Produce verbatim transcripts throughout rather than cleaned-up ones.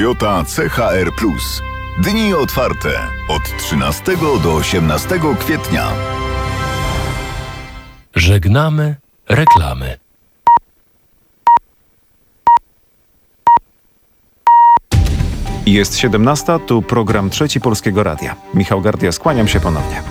Toyota C H R plus. Dni otwarte od trzynastego do osiemnastego kwietnia. Żegnamy reklamy. Jest siedemnasta, tu program Trzeci Polskiego Radia. Michał Gardia, skłaniam się ponownie.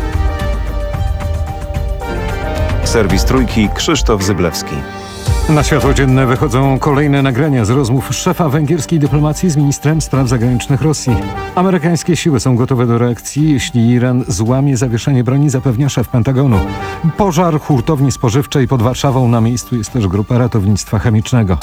Serwis Trójki, Krzysztof Zyblewski. Na światło dzienne wychodzą kolejne nagrania z rozmów szefa węgierskiej dyplomacji z ministrem spraw zagranicznych Rosji. Amerykańskie siły są gotowe do reakcji, jeśli Iran złamie zawieszenie broni, zapewnia szef Pentagonu. Pożar hurtowni spożywczej pod Warszawą, na miejscu jest też grupa ratownictwa chemicznego.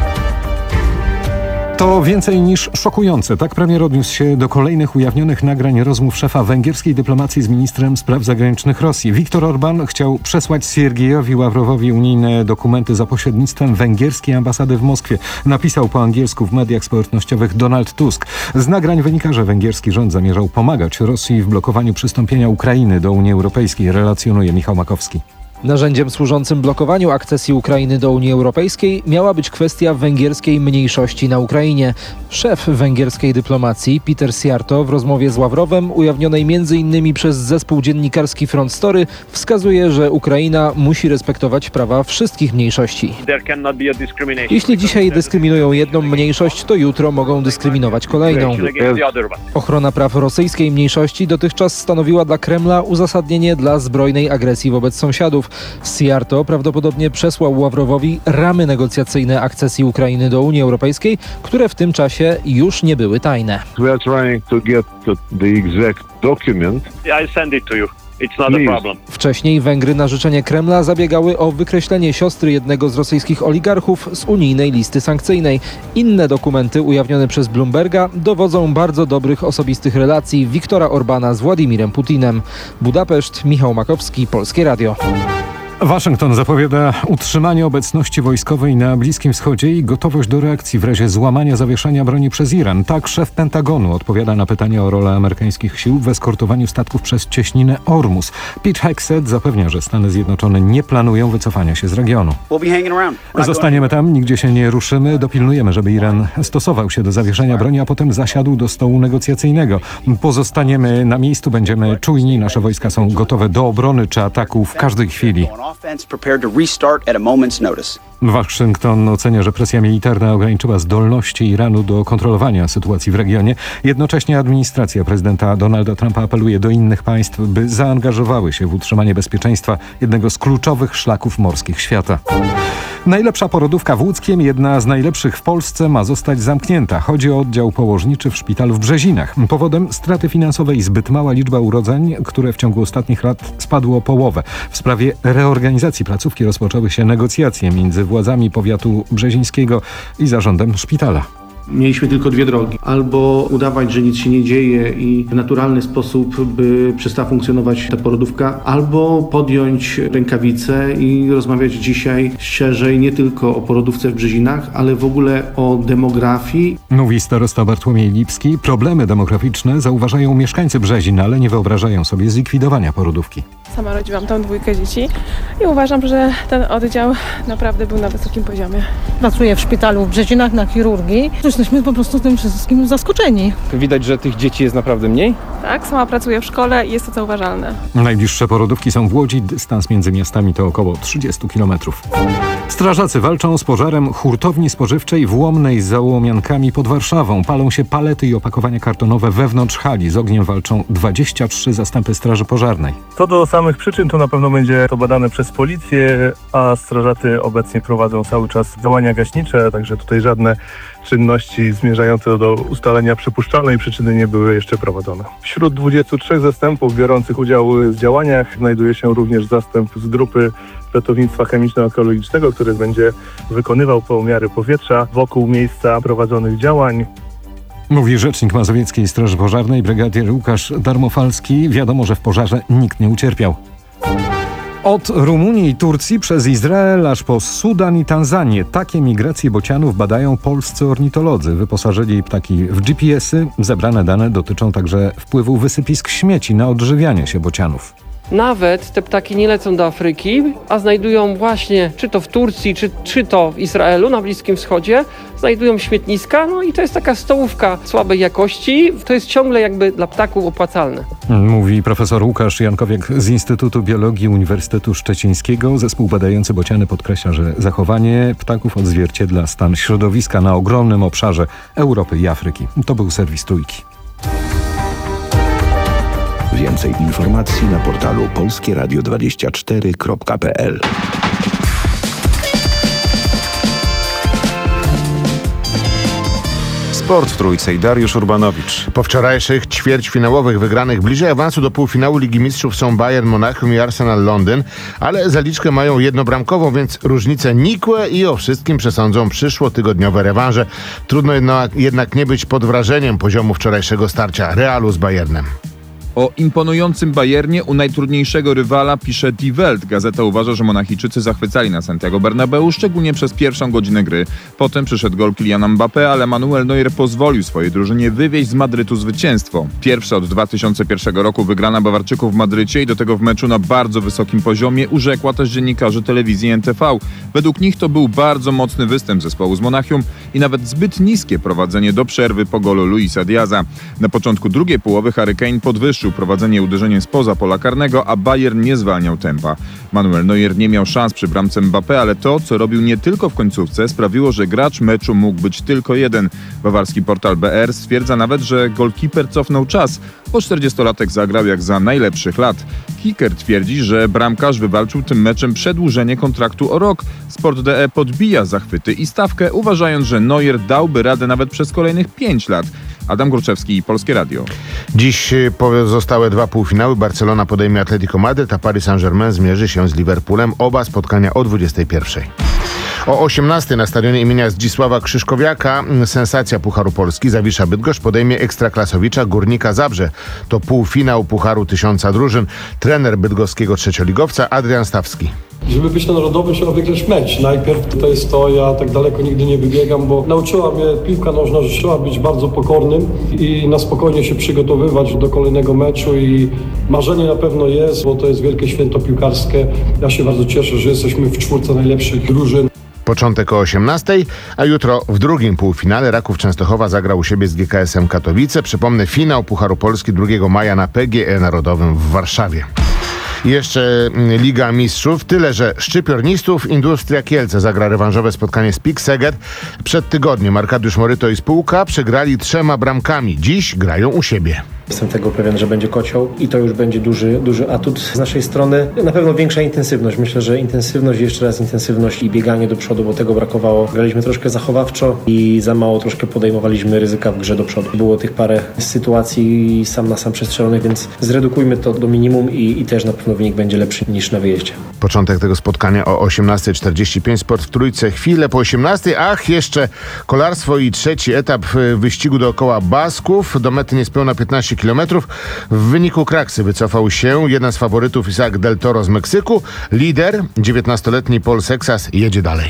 To więcej niż szokujące. Tak premier odniósł się do kolejnych ujawnionych nagrań rozmów szefa węgierskiej dyplomacji z ministrem spraw zagranicznych Rosji. Viktor Orbán chciał przesłać Siergiejowi Ławrowowi unijne dokumenty za pośrednictwem węgierskiej ambasady w Moskwie. Napisał po angielsku w mediach społecznościowych Donald Tusk. Z nagrań wynika, że węgierski rząd zamierzał pomagać Rosji w blokowaniu przystąpienia Ukrainy do Unii Europejskiej, relacjonuje Michał Makowski. Narzędziem służącym blokowaniu akcesji Ukrainy do Unii Europejskiej miała być kwestia węgierskiej mniejszości na Ukrainie. Szef węgierskiej dyplomacji Peter Szijjártó w rozmowie z Ławrowem, ujawnionej między innymi przez zespół dziennikarski Front Story, wskazuje, że Ukraina musi respektować prawa wszystkich mniejszości. Jeśli dzisiaj dyskryminują jedną mniejszość, to jutro mogą dyskryminować kolejną. Ochrona praw rosyjskiej mniejszości dotychczas stanowiła dla Kremla uzasadnienie dla zbrojnej agresji wobec sąsiadów. Szijjártó prawdopodobnie przesłał Ławrowowi ramy negocjacyjne akcesji Ukrainy do Unii Europejskiej, które w tym czasie już nie były tajne. We are trying to get the exact document. I send it to you. It's not a problem. Wcześniej Węgry na życzenie Kremla zabiegały o wykreślenie siostry jednego z rosyjskich oligarchów z unijnej listy sankcyjnej. Inne dokumenty ujawnione przez Bloomberga dowodzą bardzo dobrych osobistych relacji Viktora Orbána z Władimirem Putinem. Budapeszt, Michał Makowski, Polskie Radio. Waszyngton zapowiada utrzymanie obecności wojskowej na Bliskim Wschodzie i gotowość do reakcji w razie złamania zawieszenia broni przez Iran. Tak szef Pentagonu odpowiada na pytania o rolę amerykańskich sił w eskortowaniu statków przez cieśninę Ormus. Pete Hegseth zapewnia, że Stany Zjednoczone nie planują wycofania się z regionu. Zostaniemy tam, nigdzie się nie ruszymy, dopilnujemy, żeby Iran stosował się do zawieszenia broni, a potem zasiadł do stołu negocjacyjnego. Pozostaniemy na miejscu, będziemy czujni, nasze wojska są gotowe do obrony czy ataku w każdej chwili. Waszyngton ocenia, że presja militarna ograniczyła zdolności Iranu do kontrolowania sytuacji w regionie. Jednocześnie administracja prezydenta Donalda Trumpa apeluje do innych państw, by zaangażowały się w utrzymanie bezpieczeństwa jednego z kluczowych szlaków morskich świata. Najlepsza porodówka w Łódzkiem, jedna z najlepszych w Polsce, ma zostać zamknięta. Chodzi o oddział położniczy w szpitalu w Brzezinach. Powodem straty finansowej zbyt mała liczba urodzeń, które w ciągu ostatnich lat spadło o połowę. W sprawie reorganizacji placówki rozpoczęły się negocjacje między władzami powiatu brzezińskiego i zarządem szpitala. Mieliśmy tylko dwie drogi. Albo udawać, że nic się nie dzieje i w naturalny sposób by przestała funkcjonować ta porodówka, albo podjąć rękawice i rozmawiać dzisiaj szerzej nie tylko o porodówce w Brzezinach, ale w ogóle o demografii. Mówi starosta Bartłomiej Lipski. Problemy demograficzne zauważają mieszkańcy Brzezin, ale nie wyobrażają sobie zlikwidowania porodówki. Sama rodziłam tam dwójkę dzieci i uważam, że ten oddział naprawdę był na wysokim poziomie. Pracuję w szpitalu w Brzezinach na chirurgii. Jesteśmy po prostu tym wszystkim zaskoczeni. Widać, że tych dzieci jest naprawdę mniej? Tak, sama pracuję w szkole i jest to zauważalne. Najbliższe porodówki są w Łodzi. Dystans między miastami to około trzydzieści kilometrów. Strażacy walczą z pożarem hurtowni spożywczej w Łomnej z Załomiankami pod Warszawą. Palą się palety i opakowania kartonowe wewnątrz hali. Z ogniem walczą dwadzieścia trzy zastępy straży pożarnej. Co do samych przyczyn, to na pewno będzie to badane przez policję, a strażacy obecnie prowadzą cały czas działania gaśnicze, także tutaj żadne czynności zmierzające do ustalenia przypuszczalnej przyczyny nie były jeszcze prowadzone. Wśród dwudziestu trzech zastępów biorących udział w działaniach znajduje się również zastęp z grupy ratownictwa chemiczno-ekologicznego, który będzie wykonywał pomiary powietrza wokół miejsca prowadzonych działań. Mówi rzecznik Mazowieckiej Straży Pożarnej brygadier Łukasz Darmofalski. Wiadomo, że w pożarze nikt nie ucierpiał. Od Rumunii i Turcji przez Izrael aż po Sudan i Tanzanię. Takie migracje bocianów badają polscy ornitolodzy. Wyposażyli ptaki w G P S y. Zebrane dane dotyczą także wpływu wysypisk śmieci na odżywianie się bocianów. nawet te ptaki nie lecą do Afryki, a znajdują właśnie, czy to w Turcji, czy, czy to w Izraelu, na Bliskim Wschodzie, znajdują śmietniska, no i to jest taka stołówka słabej jakości. To jest ciągle jakby dla ptaków opłacalne. Mówi profesor Łukasz Jankowiak z Instytutu Biologii Uniwersytetu Szczecińskiego. Zespół badający bociany podkreśla, że zachowanie ptaków odzwierciedla stan środowiska na ogromnym obszarze Europy i Afryki. To był serwis Trójki. Więcej informacji na portalu polskie radio dwadzieścia cztery kropka p l. Sport w Trójce i Dariusz Urbanowicz. Po wczorajszych ćwierćfinałowych wygranych bliżej awansu do półfinału Ligi Mistrzów są Bayern Monachium i Arsenal Londyn, ale zaliczkę mają jednobramkową, więc różnice nikłe i o wszystkim przesądzą przyszłotygodniowe rewanże. Trudno jednak, jednak nie być pod wrażeniem poziomu wczorajszego starcia Realu z Bayernem. O imponującym Bayernie u najtrudniejszego rywala pisze Die Welt. Gazeta uważa, że Monachijczycy zachwycali na Santiago Bernabeu, szczególnie przez pierwszą godzinę gry. Potem przyszedł gol Kyliana Mbappé, ale Manuel Neuer pozwolił swojej drużynie wywieźć z Madrytu zwycięstwo. Pierwsza od dwa tysiące pierwszego roku wygrana Bawarczyków w Madrycie i do tego w meczu na bardzo wysokim poziomie, urzekła też dziennikarzy telewizji N T V. Według nich to był bardzo mocny występ zespołu z Monachium i nawet zbyt niskie prowadzenie do przerwy po golu Luisa Diaza. Na początku drugiej połowy Harry Kane podwyższył prowadzenie uderzeniem spoza pola karnego, a Bayern nie zwalniał tempa. Manuel Neuer nie miał szans przy bramce Mbappé, ale to, co robił nie tylko w końcówce, sprawiło, że gracz meczu mógł być tylko jeden. Bawarski portal B R stwierdza nawet, że golkiper cofnął czas, bo czterdziestolatek zagrał jak za najlepszych lat. Kicker twierdzi, że bramkarz wywalczył tym meczem przedłużenie kontraktu o rok. Sport D E podbija zachwyty i stawkę, uważając, że Neuer dałby radę nawet przez kolejnych pięć lat. Adam Górczewski, Polskie Radio. Dziś pozostałe dwa półfinały. Barcelona podejmie Atletico Madryt, a Paris Saint-Germain zmierzy się z Liverpoolem. Oba spotkania o dwudziestej pierwszej. O osiemnastej na stadionie imienia Zdzisława Krzyszkowiaka sensacja Pucharu Polski. Zawisza Bydgoszcz podejmie ekstraklasowicza Górnika Zabrze. To półfinał Pucharu Tysiąca Drużyn. Trener bydgoskiego trzecioligowca Adrian Stawski. Żeby być na narodowym, trzeba wygrać mecz. Najpierw to jest to, ja tak daleko nigdy nie wybiegam, bo nauczyła mnie piłka nożna, że trzeba być bardzo pokornym i na spokojnie się przygotowywać do kolejnego meczu i marzenie na pewno jest, bo to jest wielkie święto piłkarskie. Ja się bardzo cieszę, że jesteśmy w czwórce najlepszych drużyn. Początek o osiemnastej, a jutro w drugim półfinale Raków Częstochowa zagra u siebie z G K S-em Katowice. Przypomnę, finał Pucharu Polski drugiego maja na P G E Narodowym w Warszawie. I jeszcze Liga Mistrzów. Tyle, że szczypiornistów Industria Kielce zagra rewanżowe spotkanie z Pik Szeged. Przed tygodniem Arkadiusz Moryto i spółka przegrali trzema bramkami. Dziś grają u siebie. Jestem tego pewien, że będzie kocioł i to już będzie duży, duży atut z naszej strony. Na pewno większa intensywność. Myślę, że intensywność, jeszcze raz intensywność i bieganie do przodu, bo tego brakowało. Graliśmy troszkę zachowawczo i za mało troszkę podejmowaliśmy ryzyka w grze do przodu. Było tych parę sytuacji sam na sam przestrzelonych, więc zredukujmy to do minimum i, i też na pewno wynik będzie lepszy niż na wyjeździe. Początek tego spotkania o osiemnastej czterdzieści pięć. Sport w Trójce. Chwilę po osiemnastej. Ach, jeszcze kolarstwo i trzeci etap wyścigu dookoła Basków. Do mety niespełna piętnaście kilometrów. W wyniku kraksy wycofał się jeden z faworytów, Isaac Del Toro z Meksyku. Lider, dziewiętnastoletni Paul Sexas, jedzie dalej.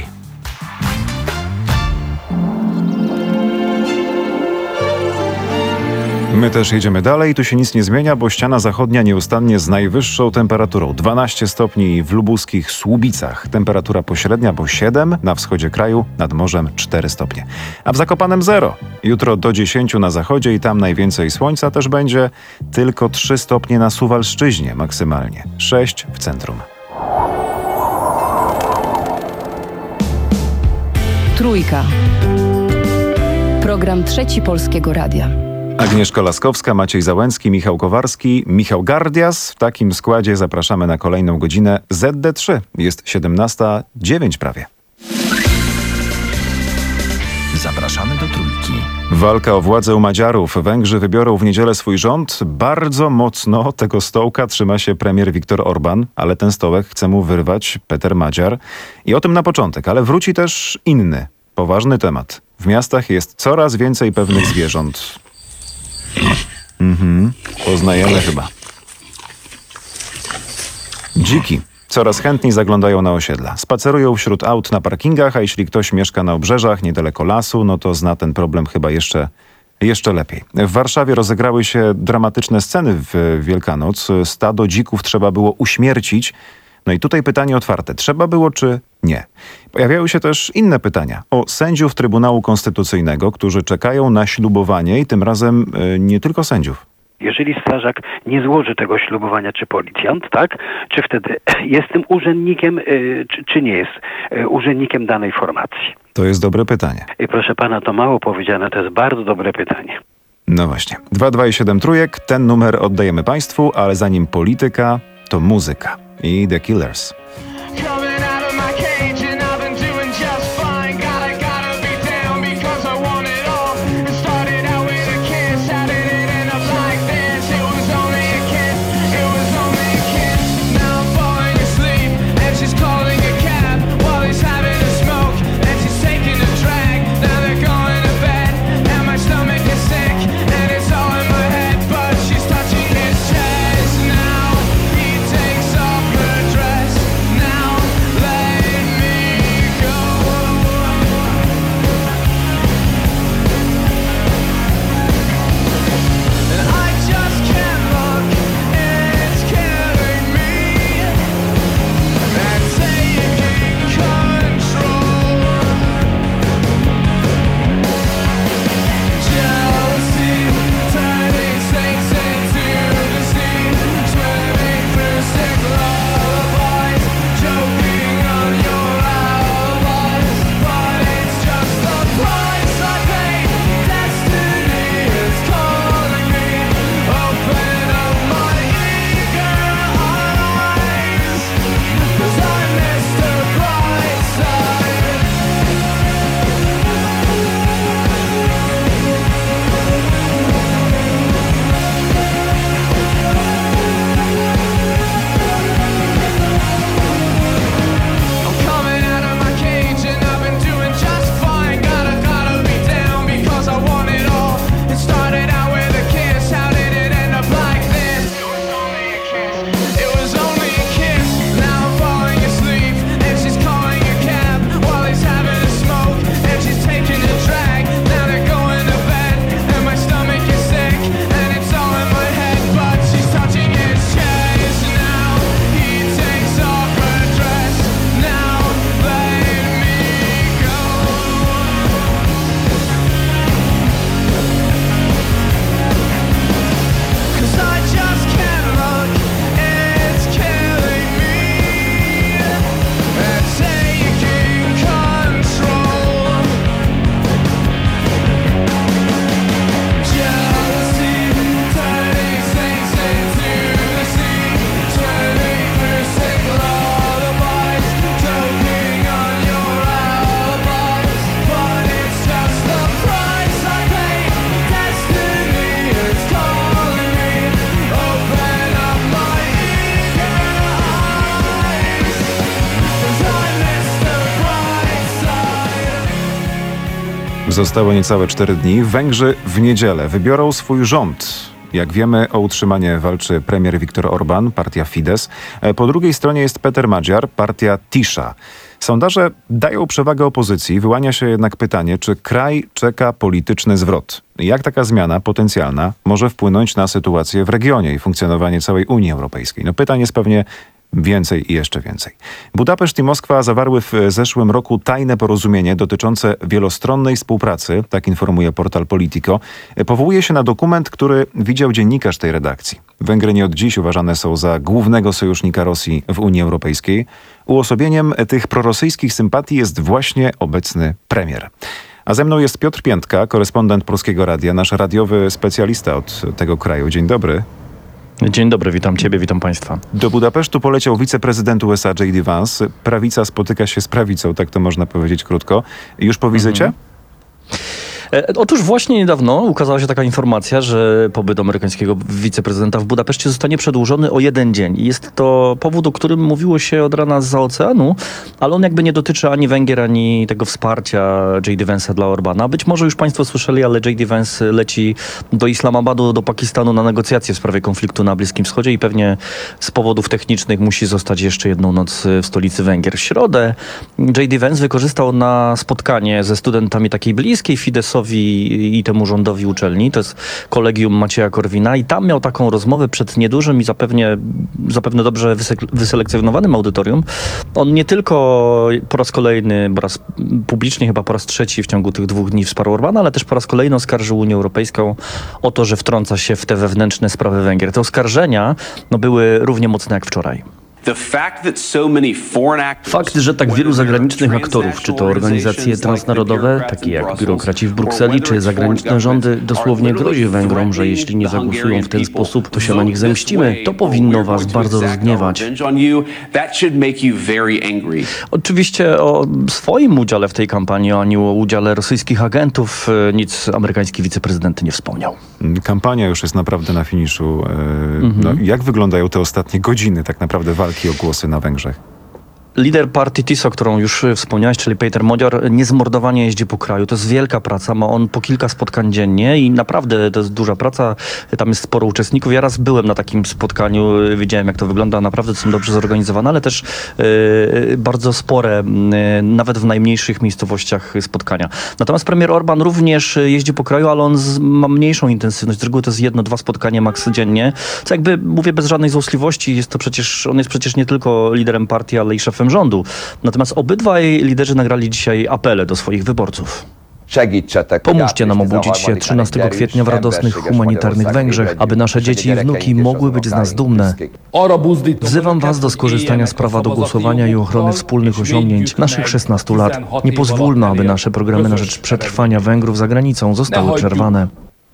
My też jedziemy dalej. Tu się nic nie zmienia, bo ściana zachodnia nieustannie z najwyższą temperaturą. dwanaście stopni w lubuskich Słubicach. Temperatura pośrednia, bo siedem na wschodzie kraju, nad morzem cztery stopnie. A w Zakopanem zero. Jutro do dziesięciu na zachodzie i tam najwięcej słońca też będzie. Tylko trzy stopnie na Suwalszczyźnie maksymalnie. sześć w centrum. Trójka. Program Trzeci Polskiego Radia. Agnieszka Laskowska, Maciej Załęcki, Michał Kowarski, Michał Gardias. W takim składzie zapraszamy na kolejną godzinę Z D trzy. Jest siedemnasta dziewięć prawie. Zapraszamy do Trójki. Walka o władzę u Madziarów. Węgrzy wybiorą w niedzielę swój rząd. Bardzo mocno tego stołka trzyma się premier Viktor Orban, ale ten stołek chce mu wyrwać Peter Madziar. I o tym na początek, ale wróci też inny, poważny temat. W miastach jest coraz więcej pewnych zwierząt. Mhm, poznajemy chyba. Dziki coraz chętniej zaglądają na osiedla. Spacerują wśród aut na parkingach, a jeśli ktoś mieszka na obrzeżach, niedaleko lasu, no to zna ten problem chyba jeszcze jeszcze lepiej. W Warszawie rozegrały się dramatyczne sceny w Wielkanoc. Stado dzików trzeba było uśmiercić. No i tutaj pytanie otwarte. Trzeba było czy nie? Pojawiają się też inne pytania o sędziów Trybunału Konstytucyjnego, którzy czekają na ślubowanie i tym razem y, nie tylko sędziów. Jeżeli strażak nie złoży tego ślubowania, czy policjant, tak? Czy wtedy jest tym urzędnikiem, y, czy, czy nie jest y, urzędnikiem danej formacji? To jest dobre pytanie. I proszę pana, to mało powiedziane, to jest bardzo dobre pytanie. No właśnie. dwa dwa i siedem trójek, ten numer oddajemy państwu, ale zanim polityka, to muzyka i The Killers. Zostało niecałe cztery dni. Węgrzy w niedzielę wybiorą swój rząd. Jak wiemy, o utrzymanie walczy premier Viktor Orbán, partia Fidesz. Po drugiej stronie jest Peter Magyar, partia Tisza. Sondaże dają przewagę opozycji. Wyłania się jednak pytanie, czy kraj czeka polityczny zwrot. Jak taka zmiana potencjalna może wpłynąć na sytuację w regionie i funkcjonowanie całej Unii Europejskiej? No pytań jest pewnie więcej i jeszcze więcej. Budapeszt i Moskwa zawarły w zeszłym roku tajne porozumienie dotyczące wielostronnej współpracy, tak informuje portal Politico. Powołuje się na dokument, który widział dziennikarz tej redakcji. Węgry nie od dziś uważane są za głównego sojusznika Rosji w Unii Europejskiej. Uosobieniem tych prorosyjskich sympatii jest właśnie obecny premier. A ze mną jest Piotr Piętka, korespondent Polskiego Radia, nasz radiowy specjalista od tego kraju. Dzień dobry. Dzień dobry, witam ciebie, witam państwa. Do Budapesztu poleciał wiceprezydent U S A J D Vance. Prawica spotyka się z prawicą, tak to można powiedzieć krótko. Już po wizycie? Mhm. Otóż właśnie niedawno ukazała się taka informacja, że pobyt amerykańskiego wiceprezydenta w Budapeszcie zostanie przedłużony o jeden dzień. I jest to powód, o którym mówiło się od rana zza oceanu, ale on jakby nie dotyczy ani Węgier, ani tego wsparcia J D Vance'a dla Orbana. Być może już państwo słyszeli, ale J D Vance leci do Islamabadu, do Pakistanu na negocjacje w sprawie konfliktu na Bliskim Wschodzie i pewnie z powodów technicznych musi zostać jeszcze jedną noc w stolicy Węgier. W środę J D Vance wykorzystał na spotkanie ze studentami takiej bliskiej Fideszowi prezydentowi i temu rządowi uczelni. To jest kolegium Macieja Korwina i tam miał taką rozmowę przed niedużym i zapewne, zapewne dobrze wyselekcjonowanym audytorium. On nie tylko po raz kolejny, po raz publicznie chyba po raz trzeci w ciągu tych dwóch dni wsparł Orbana, ale też po raz kolejny oskarżył Unię Europejską o to, że wtrąca się w te wewnętrzne sprawy Węgier. Te oskarżenia no, były równie mocne jak wczoraj. Fakt, że tak wielu zagranicznych aktorów, czy to organizacje transnarodowe, takie jak biurokraci w Brukseli, czy zagraniczne rządy, dosłownie grozi Węgrom, że jeśli nie zagłosują w ten sposób, to się na nich zemścimy, to powinno was bardzo rozgniewać. Oczywiście o swoim udziale w tej kampanii, ani o udziale rosyjskich agentów nic amerykański wiceprezydent nie wspomniał. Kampania już jest naprawdę na finiszu. Mhm. No, jak wyglądają te ostatnie godziny tak naprawdę walki o głosy na Węgrzech? Lider partii TISO, którą już wspomniałeś, czyli Peter Magyar, niezmordowanie jeździ po kraju. To jest wielka praca, ma on po kilka spotkań dziennie i naprawdę to jest duża praca. Tam jest sporo uczestników. Ja raz byłem na takim spotkaniu, widziałem jak to wygląda, naprawdę to są dobrze zorganizowane, ale też yy, bardzo spore, yy, nawet w najmniejszych miejscowościach spotkania. Natomiast premier Orban również jeździ po kraju, ale on z, ma mniejszą intensywność. Z reguły to jest jedno, dwa spotkania maks dziennie. Co jakby mówię bez żadnej złośliwości, jest to przecież, on jest przecież nie tylko liderem partii, ale i szefem rządu. Natomiast obydwaj liderzy nagrali dzisiaj apele do swoich wyborców. Pomóżcie nam obudzić się trzynastego kwietnia w radosnych, humanitarnych Węgrzech, aby nasze dzieci i wnuki mogły być z nas dumne. Wzywam was do skorzystania z prawa do głosowania i ochrony wspólnych osiągnięć naszych szesnastu lat. Nie pozwólmy, aby nasze programy na rzecz przetrwania Węgrów za granicą zostały przerwane.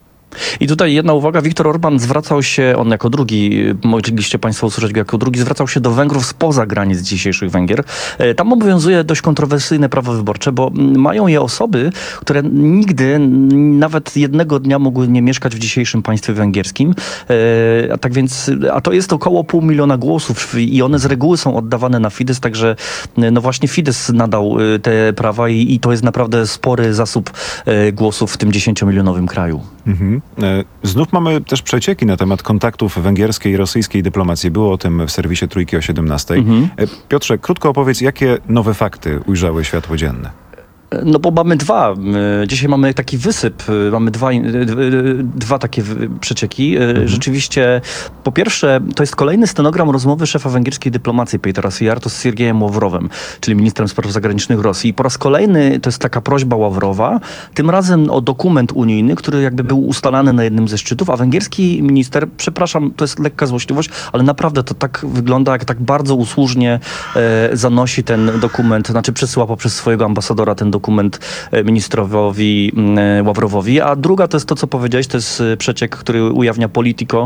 I tutaj jedna uwaga, Viktor Orban zwracał się, on jako drugi, mogliście państwo usłyszeć go jako drugi, zwracał się do Węgrów spoza granic dzisiejszych Węgier. Tam obowiązuje dość kontrowersyjne prawo wyborcze, bo mają je osoby, które nigdy, nawet jednego dnia mogły nie mieszkać w dzisiejszym państwie węgierskim. A tak więc, a to jest około pół miliona głosów i one z reguły są oddawane na Fidesz, także no właśnie Fidesz nadał te prawa i, i to jest naprawdę spory zasób głosów w tym dziesięciomilionowym kraju. Mhm. Znów mamy też przecieki na temat kontaktów węgierskiej i rosyjskiej dyplomacji. Było o tym w serwisie Trójki o siedemnastej. Mhm. Piotrze, krótko opowiedz, jakie nowe fakty ujrzały światło dzienne? No bo mamy dwa. Dzisiaj mamy taki wysyp, mamy dwa, dwa takie przecieki. Mhm. Rzeczywiście, po pierwsze, to jest kolejny stenogram rozmowy szefa węgierskiej dyplomacji Petera Sijarto z Siergiejem Ławrowem, czyli ministrem spraw zagranicznych Rosji. I po raz kolejny to jest taka prośba Ławrowa, tym razem o dokument unijny, który jakby był ustalany na jednym ze szczytów, a węgierski minister, przepraszam, to jest lekka złośliwość, ale naprawdę to tak wygląda, jak tak bardzo usłużnie e, zanosi ten dokument, znaczy przesyła poprzez swojego ambasadora ten dokument dokument ministrowi Ławrowowi, a druga to jest to, co powiedziałeś, to jest przeciek, który ujawnia Politico.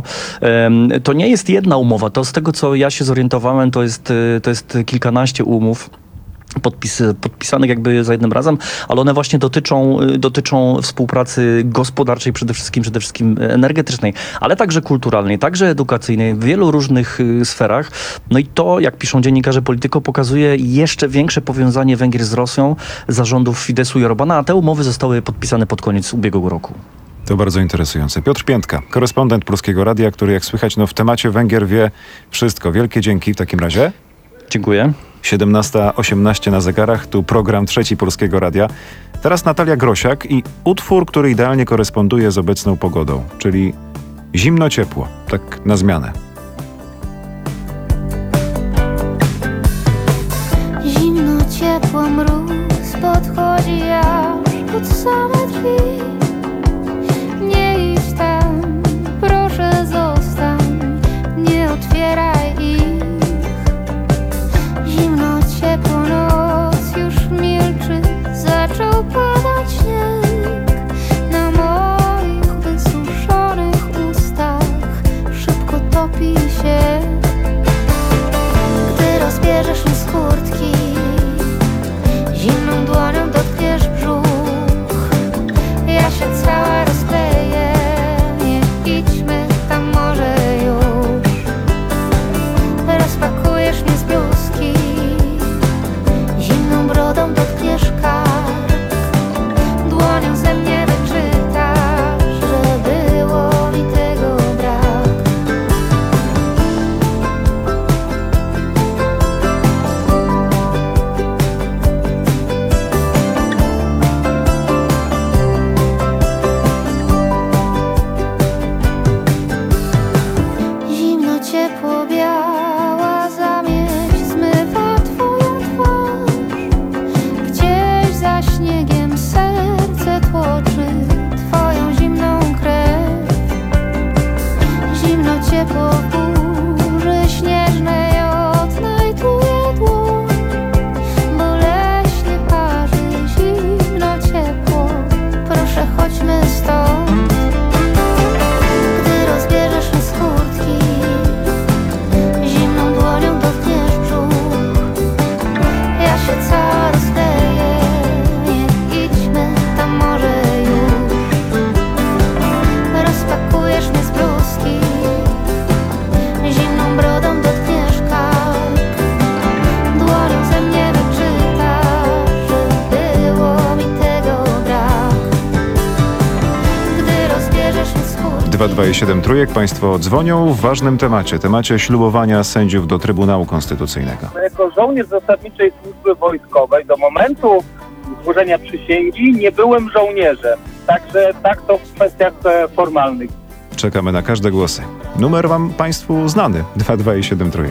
To nie jest jedna umowa, to z tego, co ja się zorientowałem, to jest, to jest kilkanaście umów. Podpis, podpisanych jakby za jednym razem, ale one właśnie dotyczą, dotyczą współpracy gospodarczej, przede wszystkim, przede wszystkim energetycznej, ale także kulturalnej, także edukacyjnej, w wielu różnych sferach. No i to, jak piszą dziennikarze Politico, pokazuje jeszcze większe powiązanie Węgier z Rosją za rządów Fideszu i Orbana, a te umowy zostały podpisane pod koniec ubiegłego roku. To bardzo interesujące. Piotr Piętka, korespondent Polskiego Radia, który jak słychać, no w temacie Węgier wie wszystko. Wielkie dzięki w takim razie. Dziękuję. siedemnasta osiemnaście na zegarach, tu program Trzeci Polskiego Radia. Teraz Natalia Grosiak i utwór, który idealnie koresponduje z obecną pogodą, czyli zimno-ciepło, tak na zmianę. Zimno-ciepło, mróz podchodzi aż pod same drzwi. Nie idź tam, proszę zostań, nie otwieraj ich. Zimno-ciepło, noc już milczy, zaczął padać śnieg na moich wysuszonych ustach, szybko topi się. Gdy rozbierzesz mi z kurtki, zimną dłonią dotkniesz brzuch, ja się dwa dwa siedem trójek. Państwo dzwonią w ważnym temacie, temacie ślubowania sędziów do Trybunału Konstytucyjnego. Jako żołnierz zasadniczej służby wojskowej do momentu złożenia przysięgi nie byłem żołnierzem. Także tak to w kwestiach formalnych. Czekamy na każde głosy. Numer wam Państwu znany. dwa dwa siedem trójek.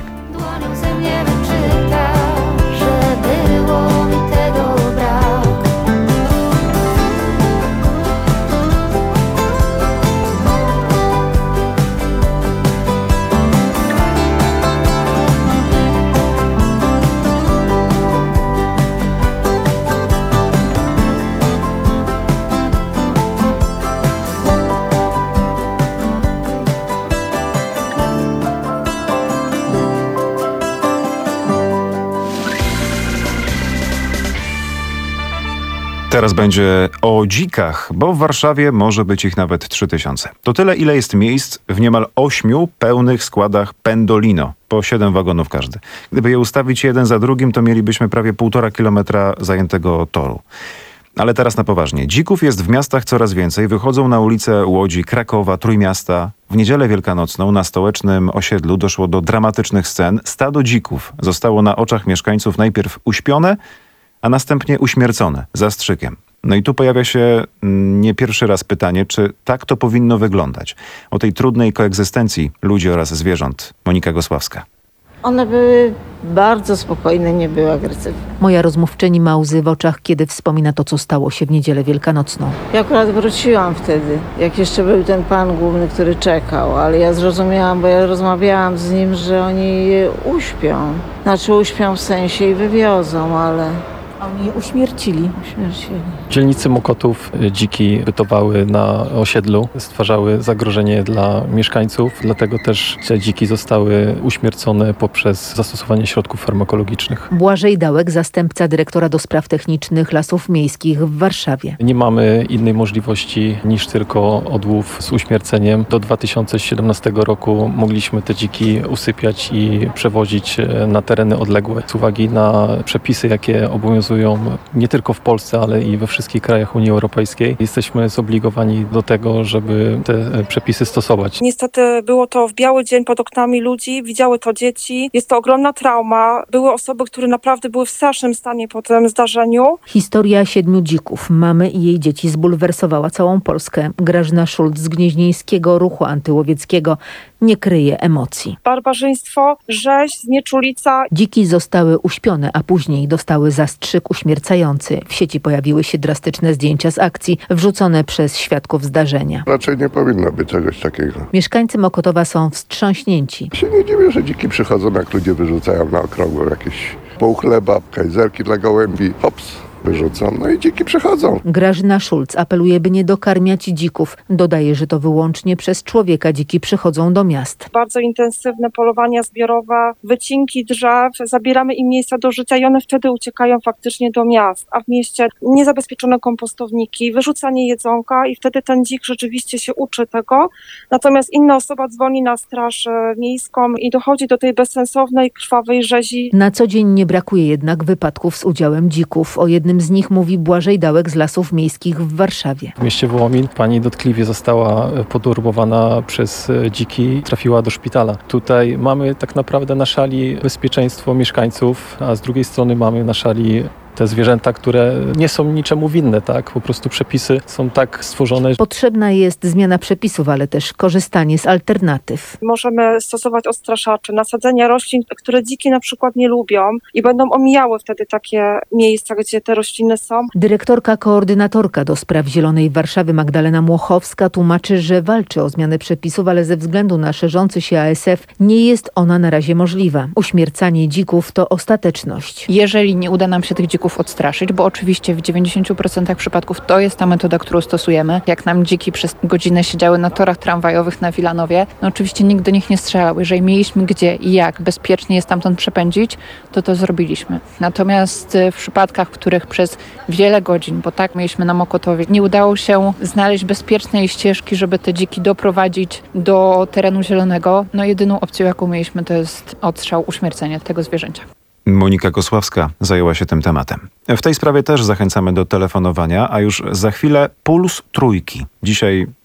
Teraz będzie o dzikach, bo w Warszawie może być ich nawet trzy tysiące. To tyle, ile jest miejsc w niemal ośmiu pełnych składach Pendolino, po siedem wagonów każdy. Gdyby je ustawić jeden za drugim, to mielibyśmy prawie półtora kilometra zajętego toru. Ale teraz na poważnie. Dzików jest w miastach coraz więcej. Wychodzą na ulice Łodzi, Krakowa, Trójmiasta. W niedzielę wielkanocną na stołecznym osiedlu doszło do dramatycznych scen. Stado dzików zostało na oczach mieszkańców najpierw uśpione, a następnie uśmiercone zastrzykiem. No i tu pojawia się nie pierwszy raz pytanie, czy tak to powinno wyglądać. O tej trudnej koegzystencji ludzi oraz zwierząt. Monika Gosławska. One były bardzo spokojne, nie były agresywne. Moja rozmówczyni ma łzy w oczach, kiedy wspomina to, co stało się w niedzielę wielkanocną. Ja akurat wróciłam wtedy, jak jeszcze był ten pan główny, który czekał, ale ja zrozumiałam, bo ja rozmawiałam z nim, że oni je uśpią. Znaczy uśpią w sensie i wywiozą, ale... Oni je uśmiercili. Uśmiercili. Dzielnicy Mokotów dziki bytowały na osiedlu, stwarzały zagrożenie dla mieszkańców, dlatego też te dziki zostały uśmiercone poprzez zastosowanie środków farmakologicznych. Błażej Dałek, zastępca dyrektora do spraw technicznych Lasów Miejskich w Warszawie. Nie mamy innej możliwości niż tylko odłów z uśmierceniem. Do dwa tysiące siedemnastego roku mogliśmy te dziki usypiać i przewozić na tereny odległe. Z uwagi na przepisy, jakie obowiązują nie tylko w Polsce, ale i we wszystkich krajach Unii Europejskiej. Jesteśmy zobligowani do tego, żeby te przepisy stosować. Niestety było to w biały dzień pod oknami ludzi, widziały to dzieci. Jest to ogromna trauma. Były osoby, które naprawdę były w strasznym stanie po tym zdarzeniu. Historia siedmiu dzików, mamy i jej dzieci zbulwersowała całą Polskę. Grażyna Szulc z Gnieźnieńskiego Ruchu Antyłowieckiego nie kryje emocji. Barbarzyństwo, rzeź, znieczulica. Dziki zostały uśpione, a później dostały zastrzyk uśmiercający. W sieci pojawiły się drastyczne zdjęcia z akcji, wrzucone przez świadków zdarzenia. Raczej nie powinno być czegoś takiego. Mieszkańcy Mokotowa są wstrząśnięci. Się nie dziwię, że dziki przychodzą, jak ludzie wyrzucają na okrągło jakieś pół chleba, kajzerki dla gołębi. Hops. Wyrzucą, no i dziki przychodzą. Grażyna Szulc apeluje, by nie dokarmiać dzików. Dodaje, że to wyłącznie przez człowieka dziki przychodzą do miast. Bardzo intensywne polowania zbiorowe, wycinki drzew, zabieramy im miejsca do życia i one wtedy uciekają faktycznie do miast. A w mieście niezabezpieczone kompostowniki, wyrzucanie jedzonka i wtedy ten dzik rzeczywiście się uczy tego. Natomiast inna osoba dzwoni na straż miejską i dochodzi do tej bezsensownej, krwawej rzezi. Na co dzień nie brakuje jednak wypadków z udziałem dzików. O jednym z nich mówi Błażej Dałek z Lasów Miejskich w Warszawie. W mieście Wołomin pani dotkliwie została podurbowana przez dziki, trafiła do szpitala. Tutaj mamy tak naprawdę na szali bezpieczeństwo mieszkańców, a z drugiej strony mamy na szali te zwierzęta, które nie są niczemu winne, tak? Po prostu przepisy są tak stworzone. Potrzebna jest zmiana przepisów, ale też korzystanie z alternatyw. Możemy stosować odstraszacze, nasadzenia roślin, które dziki na przykład nie lubią i będą omijały wtedy takie miejsca, gdzie te rośliny są. Dyrektorka koordynatorka do spraw Zielonej Warszawy Magdalena Młochowska tłumaczy, że walczy o zmianę przepisów, ale ze względu na szerzący się A S F nie jest ona na razie możliwa. Uśmiercanie dzików to ostateczność. Jeżeli nie uda nam się tych dzików odstraszyć, bo oczywiście w dziewięćdziesięciu procentach przypadków to jest ta metoda, którą stosujemy. Jak nam dziki przez godzinę siedziały na torach tramwajowych na Wilanowie, no oczywiście nikt do nich nie strzelał. Jeżeli mieliśmy gdzie i jak bezpiecznie je stamtąd przepędzić, to to zrobiliśmy. Natomiast w przypadkach, w których przez wiele godzin, bo tak mieliśmy na Mokotowie, nie udało się znaleźć bezpiecznej ścieżki, żeby te dziki doprowadzić do terenu zielonego, no jedyną opcją, jaką mieliśmy, to jest odstrzał, uśmiercenie tego zwierzęcia. Monika Gosławska zajęła się tym tematem. W tej sprawie też zachęcamy do telefonowania, a już za chwilę Puls Trójki. Dzisiaj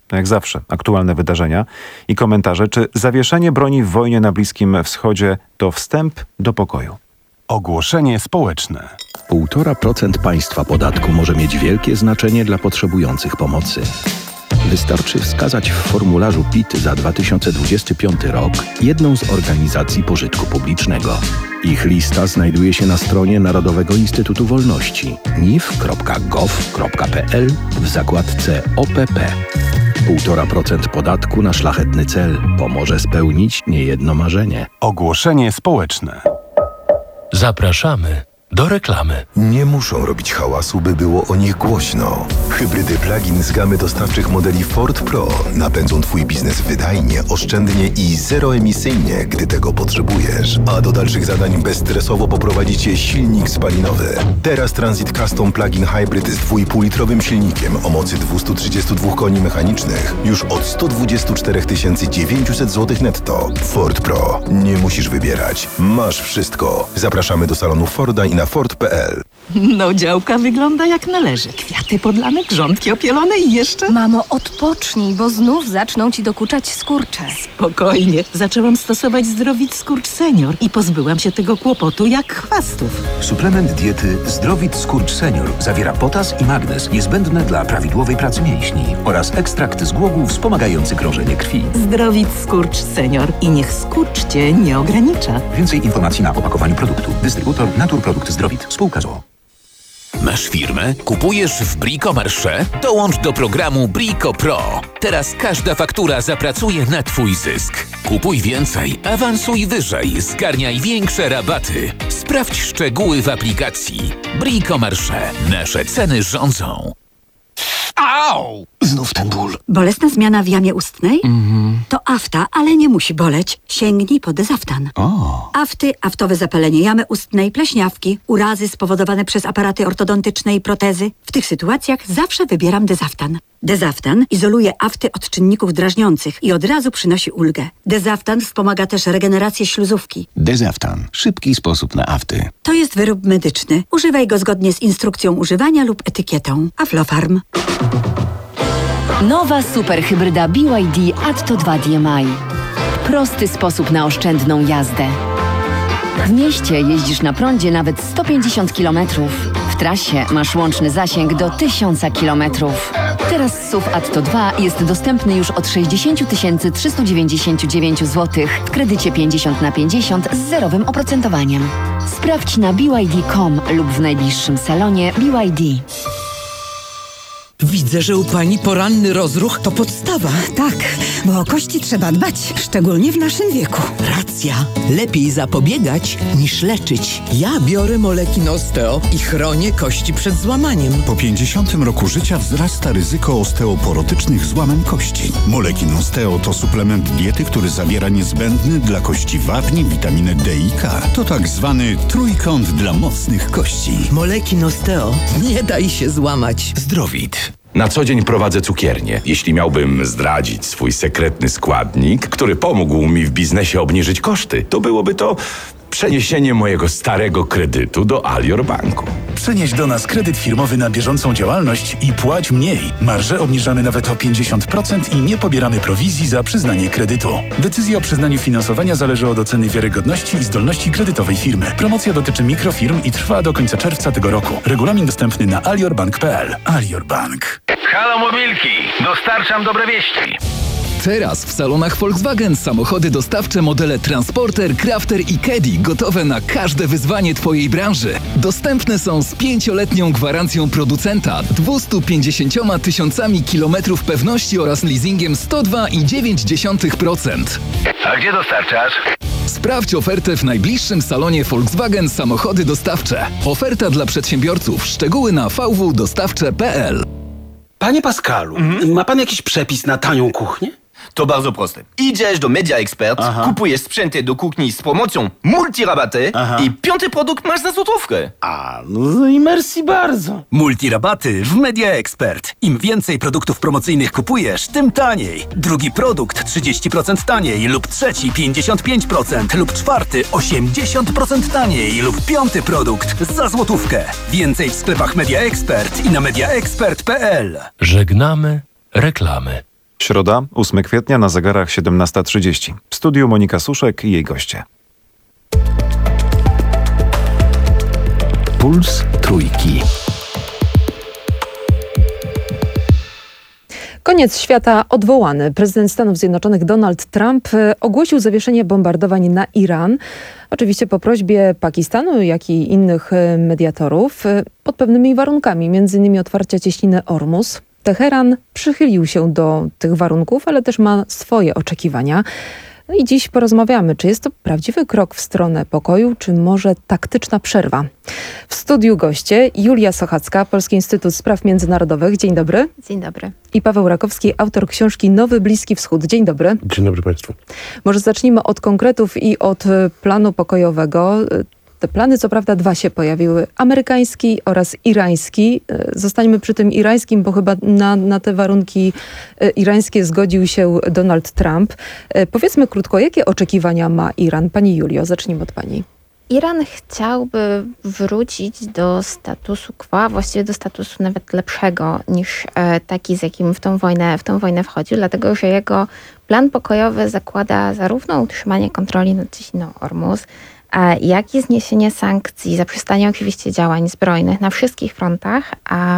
Jak zawsze, aktualne wydarzenia i komentarze. Czy zawieszenie broni w wojnie na Bliskim Wschodzie to wstęp do pokoju? Ogłoszenie społeczne. Półtora procent państwa podatku może mieć wielkie znaczenie dla potrzebujących pomocy. Wystarczy wskazać w formularzu P I T za dwa tysiące dwudziesty piąty rok jedną z organizacji pożytku publicznego. Ich lista znajduje się na stronie Narodowego Instytutu Wolności N I F kropka gov kropka p l w zakładce O P P. Półtora procent podatku na szlachetny cel pomoże spełnić niejedno marzenie. Ogłoszenie społeczne. Zapraszamy do reklamy. Nie muszą robić hałasu, by było o nich głośno. Hybrydy plug-in z gamy dostawczych modeli Ford Pro napędzą Twój biznes wydajnie, oszczędnie i zeroemisyjnie, gdy tego potrzebujesz. A do dalszych zadań bezstresowo poprowadzi Cię silnik spalinowy. Teraz Transit Custom Plug-in Hybrid z dwa i pół litrowym silnikiem o mocy dwieście trzydzieści dwa koni mechanicznych już od sto dwadzieścia cztery tysiące dziewięćset złotych netto. Ford Pro. Nie musisz wybierać. Masz wszystko. Zapraszamy do salonu Forda i na Ford kropka p l. No, działka wygląda jak należy. Kwiaty podlane, grządki opielone i jeszcze... Mamo, odpocznij, bo znów zaczną ci dokuczać skurcze. Spokojnie. Zaczęłam stosować Zdrowit Skurcz Senior i pozbyłam się tego kłopotu jak chwastów. Suplement diety Zdrowit Skurcz Senior zawiera potas i magnez niezbędne dla prawidłowej pracy mięśni oraz ekstrakt z głogu wspomagający krążenie krwi. Zdrowit Skurcz Senior i niech skurcz cię nie ogranicza. Więcej informacji na opakowaniu produktu. Dystrybutor Naturprodukt Zdrowit. Spółka z o o. Masz firmę? Kupujesz w Brico Marché? Dołącz do programu Brico Pro. Teraz każda faktura zapracuje na Twój zysk. Kupuj więcej, awansuj wyżej, zgarniaj większe rabaty. Sprawdź szczegóły w aplikacji. Brico Marché. Nasze ceny rządzą. Au! Znów ten ból. Bolesna zmiana w jamie ustnej? Mhm. To afta, ale nie musi boleć. Sięgnij po Dezaftan. O. Afty, aftowe zapalenie jamy ustnej, pleśniawki, urazy spowodowane przez aparaty ortodontyczne i protezy. W tych sytuacjach zawsze wybieram Dezaftan. Dezaftan izoluje afty od czynników drażniących i od razu przynosi ulgę. Dezaftan wspomaga też regenerację śluzówki. Dezaftan. Szybki sposób na afty. To jest wyrób medyczny. Używaj go zgodnie z instrukcją używania lub etykietą. Aflofarm. Nowa superhybryda B Y D Atto dwa D M I. Prosty sposób na oszczędną jazdę. W mieście jeździsz na prądzie nawet sto pięćdziesiąt kilometrów. W trasie masz łączny zasięg do tysiąc kilometrów. Teraz S U V Atto dwa jest dostępny już od sześćdziesiąt tysięcy trzysta dziewięćdziesiąt dziewięć złotych w kredycie pięćdziesiąt na pięćdziesiąt z zerowym oprocentowaniem. Sprawdź na b y d kropka com lub w najbliższym salonie B Y D. Widzę, że u pani poranny rozruch to podstawa. Tak, bo o kości trzeba dbać, szczególnie w naszym wieku. Racja. Lepiej zapobiegać niż leczyć. Ja biorę Molekin Osteo i chronię kości przed złamaniem. Po pięćdziesiątym roku życia wzrasta ryzyko osteoporotycznych złamań kości. Molekin Osteo to suplement diety, który zawiera niezbędny dla kości wapni, witaminę D i K. To tak zwany trójkąt dla mocnych kości. Molekin Osteo. Nie daj się złamać. Zdrowit. Na co dzień prowadzę cukiernię. Jeśli miałbym zdradzić swój sekretny składnik, który pomógł mi w biznesie obniżyć koszty, to byłoby to przeniesienie mojego starego kredytu do Alior Banku. Przenieś do nas kredyt firmowy na bieżącą działalność i płać mniej. Marże obniżamy nawet o pięćdziesiąt procent i nie pobieramy prowizji za przyznanie kredytu. Decyzja o przyznaniu finansowania zależy od oceny wiarygodności i zdolności kredytowej firmy. Promocja dotyczy mikrofirm i trwa do końca czerwca tego roku. Regulamin dostępny na aliorbank kropka p l. Alior Bank. Halo mobilki, dostarczam dobre wieści. Teraz w salonach Volkswagen samochody dostawcze modele Transporter, Crafter i Caddy gotowe na każde wyzwanie Twojej branży. Dostępne są z pięcioletnią gwarancją producenta, dwieście pięćdziesiąt tysiącami kilometrów pewności oraz leasingiem sto dwa przecinek dziewięć procent. A gdzie dostarczasz? Sprawdź ofertę w najbliższym salonie Volkswagen Samochody Dostawcze. Oferta dla przedsiębiorców. Szczegóły na v w dostawcze kropka p l. Panie Pascalu, mhm. ma pan jakiś przepis na tanią kuchnię? To bardzo proste. Idziesz do Media Expert, Aha. kupujesz sprzęty do kuchni z promocją multirabaty Aha. i piąty produkt masz za złotówkę. A, no i merci bardzo. Multirabaty w Media Expert. Im więcej produktów promocyjnych kupujesz, tym taniej. Drugi produkt trzydzieści procent taniej lub trzeci pięćdziesiąt pięć procent lub czwarty osiemdziesiąt procent taniej lub piąty produkt za złotówkę. Więcej w sklepach Media Expert i na media expert kropka p l. Żegnamy reklamy. Środa, ósmego kwietnia, na zegarach siedemnasta trzydzieści. W studiu Monika Suszek i jej goście. Puls Trójki. Koniec świata odwołany. Prezydent Stanów Zjednoczonych Donald Trump ogłosił zawieszenie bombardowań na Iran. Oczywiście po prośbie Pakistanu, jak i innych mediatorów, pod pewnymi warunkami, między innymi otwarcia cieśniny Ormus. Teheran przychylił się do tych warunków, ale też ma swoje oczekiwania. No i dziś porozmawiamy, czy jest to prawdziwy krok w stronę pokoju, czy może taktyczna przerwa. W studiu goście Julia Sochacka, Polski Instytut Spraw Międzynarodowych. Dzień dobry. Dzień dobry. I Paweł Rakowski, autor książki Nowy Bliski Wschód. Dzień dobry. Dzień dobry Państwu. Może zacznijmy od konkretów i od planu pokojowego. Te plany, co prawda, dwa się pojawiły. Amerykański oraz irański. Zostańmy przy tym irańskim, bo chyba na, na te warunki irańskie zgodził się Donald Trump. Powiedzmy krótko, jakie oczekiwania ma Iran? Pani Julio, zacznijmy od pani. Iran chciałby wrócić do statusu quo, a właściwie do statusu nawet lepszego niż taki, z jakim w tą wojnę, w tą wojnę wchodził, dlatego że jego plan pokojowy zakłada zarówno utrzymanie kontroli nad cieśniną Ormus, jak i zniesienie sankcji, zaprzestanie oczywiście działań zbrojnych na wszystkich frontach,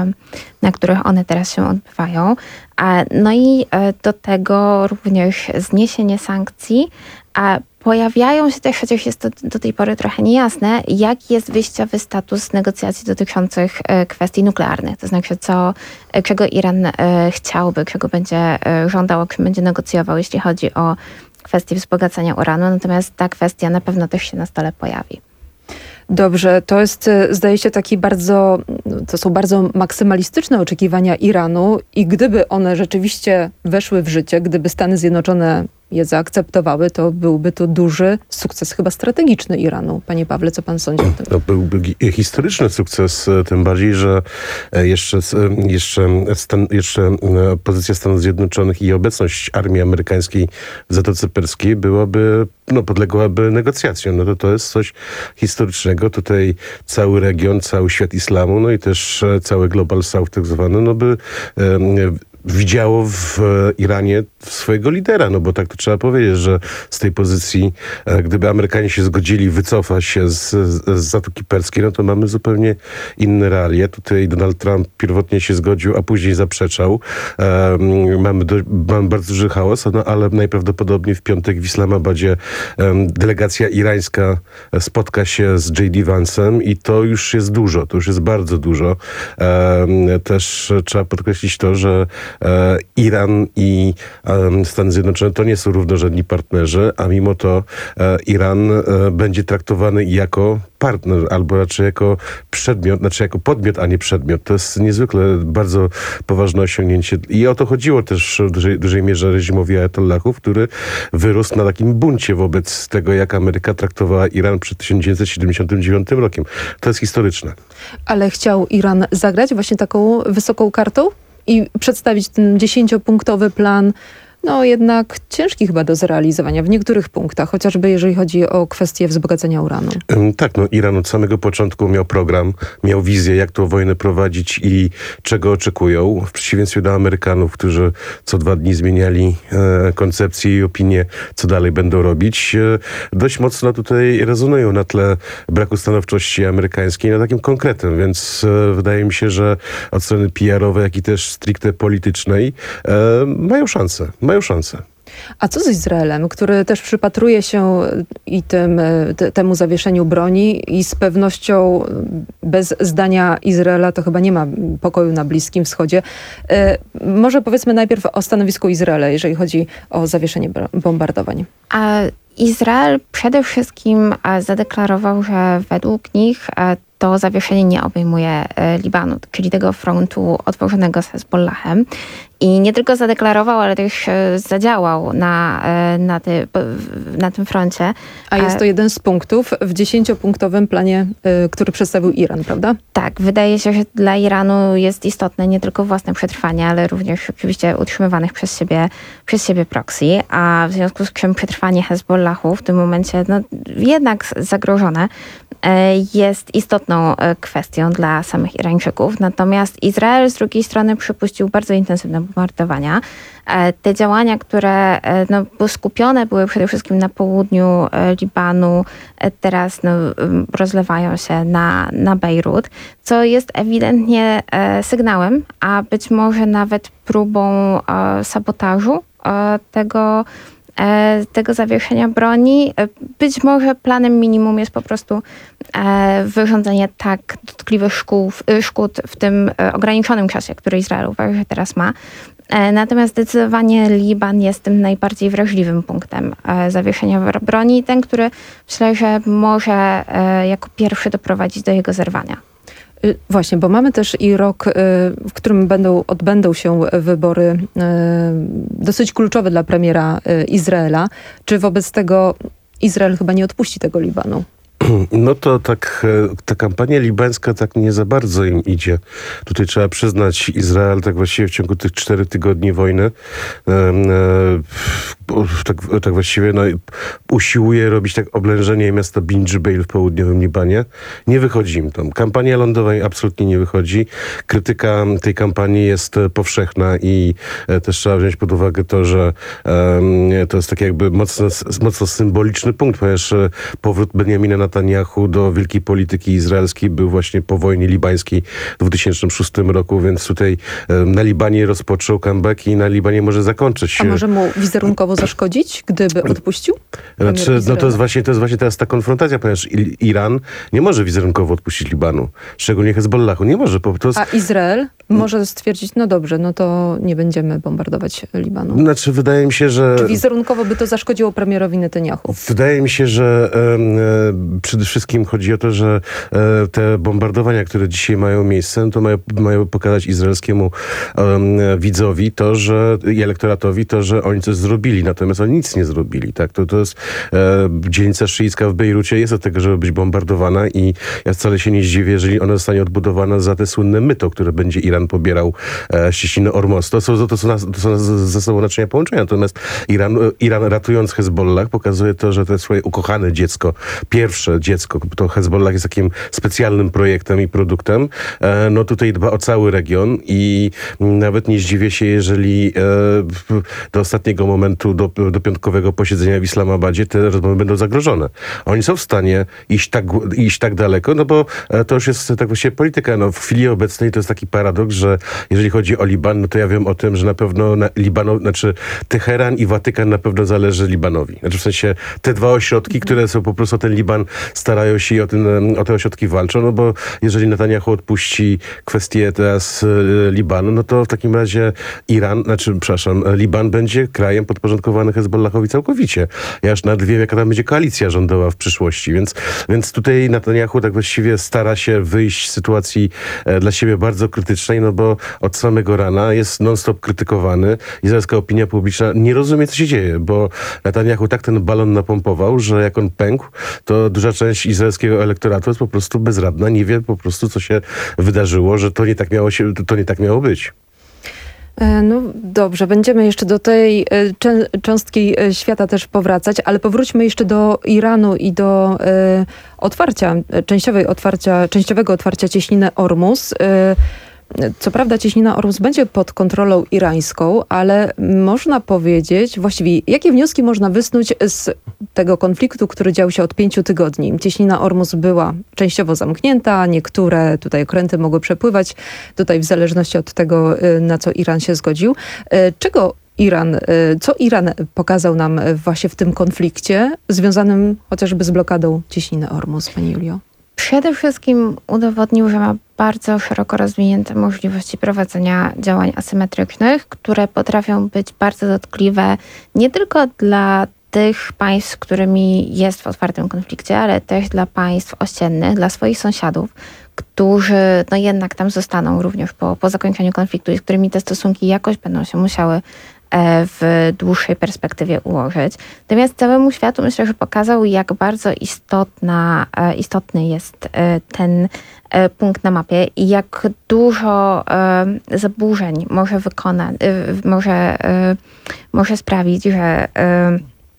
na których one teraz się odbywają. No i do tego również zniesienie sankcji. Pojawiają się też, chociaż jest to do tej pory trochę niejasne, jaki jest wyjściowy status negocjacji dotyczących kwestii nuklearnych. To znaczy, co, czego Iran chciałby, czego będzie żądał, czym będzie negocjował, jeśli chodzi o kwestię wzbogacania uranu, natomiast ta kwestia na pewno też się na stole pojawi. Dobrze, to jest, zdaje się, taki bardzo, to są bardzo maksymalistyczne oczekiwania Iranu i gdyby one rzeczywiście weszły w życie, gdyby Stany Zjednoczone je zaakceptowały, to byłby to duży sukces chyba strategiczny Iranu. Panie Pawle, co pan sądzi o tym? To byłby historyczny sukces, tym bardziej, że jeszcze, jeszcze, stan, jeszcze pozycja Stanów Zjednoczonych i obecność armii amerykańskiej w Zatoce Perskiej byłaby, no, podległaby negocjacjom. No to to jest coś historycznego. Tutaj cały region, cały świat islamu, no i też cały Global South tak zwany, no by um, widziało w Iranie swojego lidera, no bo tak to trzeba powiedzieć, że z tej pozycji, gdyby Amerykanie się zgodzili wycofać się z, z Zatoki Perskiej, no to mamy zupełnie inne realia. Tutaj Donald Trump pierwotnie się zgodził, a później zaprzeczał. Um, mamy, do, mamy bardzo duży chaos, no, ale najprawdopodobniej w piątek w Islamabadzie um, delegacja irańska spotka się z J D Vance'em i to już jest dużo, to już jest bardzo dużo. Um, też trzeba podkreślić to, że Iran i Stany Zjednoczone to nie są równorzędni partnerzy, a mimo to Iran będzie traktowany jako partner, albo raczej jako przedmiot, znaczy jako podmiot, a nie przedmiot. To jest niezwykle bardzo poważne osiągnięcie. I o to chodziło też w dużej, dużej mierze reżimowi ajatollahów, który wyrósł na takim buncie wobec tego, jak Ameryka traktowała Iran przed tysiąc dziewięćset siedemdziesiątym dziewiątym rokiem. To jest historyczne. Ale chciał Iran zagrać właśnie taką wysoką kartą i przedstawić ten dziesięciopunktowy plan, no jednak ciężki chyba do zrealizowania w niektórych punktach, chociażby jeżeli chodzi o kwestię wzbogacenia uranu. Tak, no Iran od samego początku miał program, miał wizję, jak tą wojnę prowadzić i czego oczekują. W przeciwieństwie do Amerykanów, którzy co dwa dni zmieniali e, koncepcję i opinię, co dalej będą robić. E, dość mocno tutaj rezonują na tle braku stanowczości amerykańskiej, na takim konkretem, więc e, wydaje mi się, że od strony P R-owej, jak i też stricte politycznej e, mają szansę. Mają szansę. A co z Izraelem, który też przypatruje się i tym, te, temu zawieszeniu broni i z pewnością bez zdania Izraela to chyba nie ma pokoju na Bliskim Wschodzie. E, może powiedzmy najpierw o stanowisku Izraela, jeżeli chodzi o zawieszenie bombardowań. A Izrael przede wszystkim zadeklarował, że według nich to zawieszenie nie obejmuje Libanu, czyli tego frontu otworzonego z Hezbollahem. I nie tylko zadeklarował, ale też zadziałał na, na, ty, na tym froncie. A jest to jeden z punktów w dziesięciopunktowym planie, który przedstawił Iran, prawda? Tak, wydaje się, że dla Iranu jest istotne nie tylko własne przetrwanie, ale również oczywiście utrzymywanych przez siebie, przez siebie proxy, a w związku z czym przetrwanie Hezbollahu w tym momencie no, jednak zagrożone jest istotną kwestią dla samych Irańczyków. Natomiast Izrael z drugiej strony przypuścił bardzo intensywne bombardowania. Te działania, które no, skupione były przede wszystkim na południu Libanu, teraz no, rozlewają się na, na Bejrut, co jest ewidentnie sygnałem, a być może nawet próbą sabotażu tego, tego zawieszenia broni. Być może planem minimum jest po prostu wyrządzenie tak dotkliwych szkód, szkód w tym ograniczonym czasie, który Izrael uważa, że teraz ma. Natomiast zdecydowanie Liban jest tym najbardziej wrażliwym punktem zawieszenia broni. Ten, który myślę, że może jako pierwszy doprowadzić do jego zerwania. Właśnie, bo mamy też i rok, w którym będą, odbędą się wybory dosyć kluczowe dla premiera Izraela. Czy wobec tego Izrael chyba nie odpuści tego Libanu? No to tak, ta kampania libańska tak nie za bardzo im idzie. Tutaj trzeba przyznać, Izrael tak właściwie w ciągu tych czterech tygodni wojny e, e, tak, tak właściwie no, usiłuje robić tak oblężenie miasta Bin Dżbeil w południowym Libanie. Nie wychodzi im tam. Kampania lądowa absolutnie nie wychodzi. Krytyka tej kampanii jest powszechna i e, też trzeba wziąć pod uwagę to, że e, to jest tak jakby mocno, mocno symboliczny punkt, ponieważ powrót Benjamina Netanyahu do wielkiej polityki izraelskiej był właśnie po wojnie libańskiej w dwa tysiące szóstym roku, więc tutaj na Libanie rozpoczął comeback i na Libanie może zakończyć się. A może mu wizerunkowo zaszkodzić, gdyby odpuścił? Znaczy, no to jest właśnie, to jest właśnie teraz ta konfrontacja, ponieważ Iran nie może wizerunkowo odpuścić Libanu, szczególnie Hezbollahu. Nie może. Po prostu... A Izrael może stwierdzić, no dobrze, no to nie będziemy bombardować Libanu. Znaczy, wydaje mi się, że... Czy wizerunkowo by to zaszkodziło premierowi Netanyahu? Wydaje mi się, że e, e, przede wszystkim chodzi o to, że e, te bombardowania, które dzisiaj mają miejsce, no to mają, mają pokazać izraelskiemu e, widzowi to, że i elektoratowi to, że oni coś zrobili, natomiast oni nic nie zrobili. Tak? To, to jest e, dzielnica szyicka w Bejrucie jest od tego, żeby być bombardowana i ja wcale się nie zdziwię, jeżeli ona zostanie odbudowana za te słynne myto, które będzie Iran pobierał e, z cieśniny Ormus. To są, to są, to są ze sobą naczynia połączenia. Natomiast Iran, Iran ratując Hezbollah pokazuje to, że to jest swoje ukochane dziecko, pierwsze dziecko, to Hezbollah jest takim specjalnym projektem i produktem. E, no tutaj dba o cały region i nawet nie zdziwię się, jeżeli e, do ostatniego momentu, do, do piątkowego posiedzenia w Islamabadzie te rozmowy będą zagrożone. Oni są w stanie iść tak, iść tak daleko, no bo e, to już jest tak właściwie polityka. No, w chwili obecnej to jest taki paradoks, że jeżeli chodzi o Liban, no to ja wiem o tym, że na pewno na Libano, znaczy Teheran i Watykan na pewno zależy Libanowi. Znaczy w sensie te dwa ośrodki, które są po prostu o ten Liban starają się i o, ten, o te ośrodki walczą, no bo jeżeli Netanyahu odpuści kwestię teraz e, Libanu, no to w takim razie Iran, znaczy, przepraszam, Liban będzie krajem podporządkowany Hezbollahowi całkowicie. Ja już nawet wiem, jaka tam będzie koalicja rządowa w przyszłości, więc, więc tutaj Netanyahu tak właściwie stara się wyjść z sytuacji e, dla siebie bardzo krytycznej, no bo od samego rana jest non-stop krytykowany. Izraelska opinia publiczna nie rozumie, co się dzieje, bo Netanyahu tak ten balon napompował, że jak on pękł, to duża część izraelskiego elektoratu jest po prostu bezradna, nie wie po prostu, co się wydarzyło, że to nie tak miało się, to nie tak miało być. No dobrze, będziemy jeszcze do tej czę- cząstki świata też powracać, ale powróćmy jeszcze do Iranu i do y, otwarcia, częściowej otwarcia, częściowego otwarcia cieśniny Ormus. Y, Co prawda cieśnina Ormus będzie pod kontrolą irańską, ale można powiedzieć, właściwie jakie wnioski można wysnuć z tego konfliktu, który dział się od pięciu tygodni. Cieśnina Ormus była częściowo zamknięta, niektóre tutaj okręty mogły przepływać, tutaj w zależności od tego, na co Iran się zgodził. Czego Iran, co Iran pokazał nam właśnie w tym konflikcie, związanym chociażby z blokadą cieśniny Ormus, pani Julio? Przede wszystkim udowodnił, że ma bardzo szeroko rozwinięte możliwości prowadzenia działań asymetrycznych, które potrafią być bardzo dotkliwe nie tylko dla tych państw, z którymi jest w otwartym konflikcie, ale też dla państw ościennych, dla swoich sąsiadów, którzy no jednak tam zostaną również po, po zakończeniu konfliktu i z którymi te stosunki jakoś będą się musiały w dłuższej perspektywie ułożyć. Natomiast całemu światu myślę, że pokazał, jak bardzo istotna, istotny jest ten punkt na mapie i jak dużo zaburzeń może wykonać, może, może sprawić, że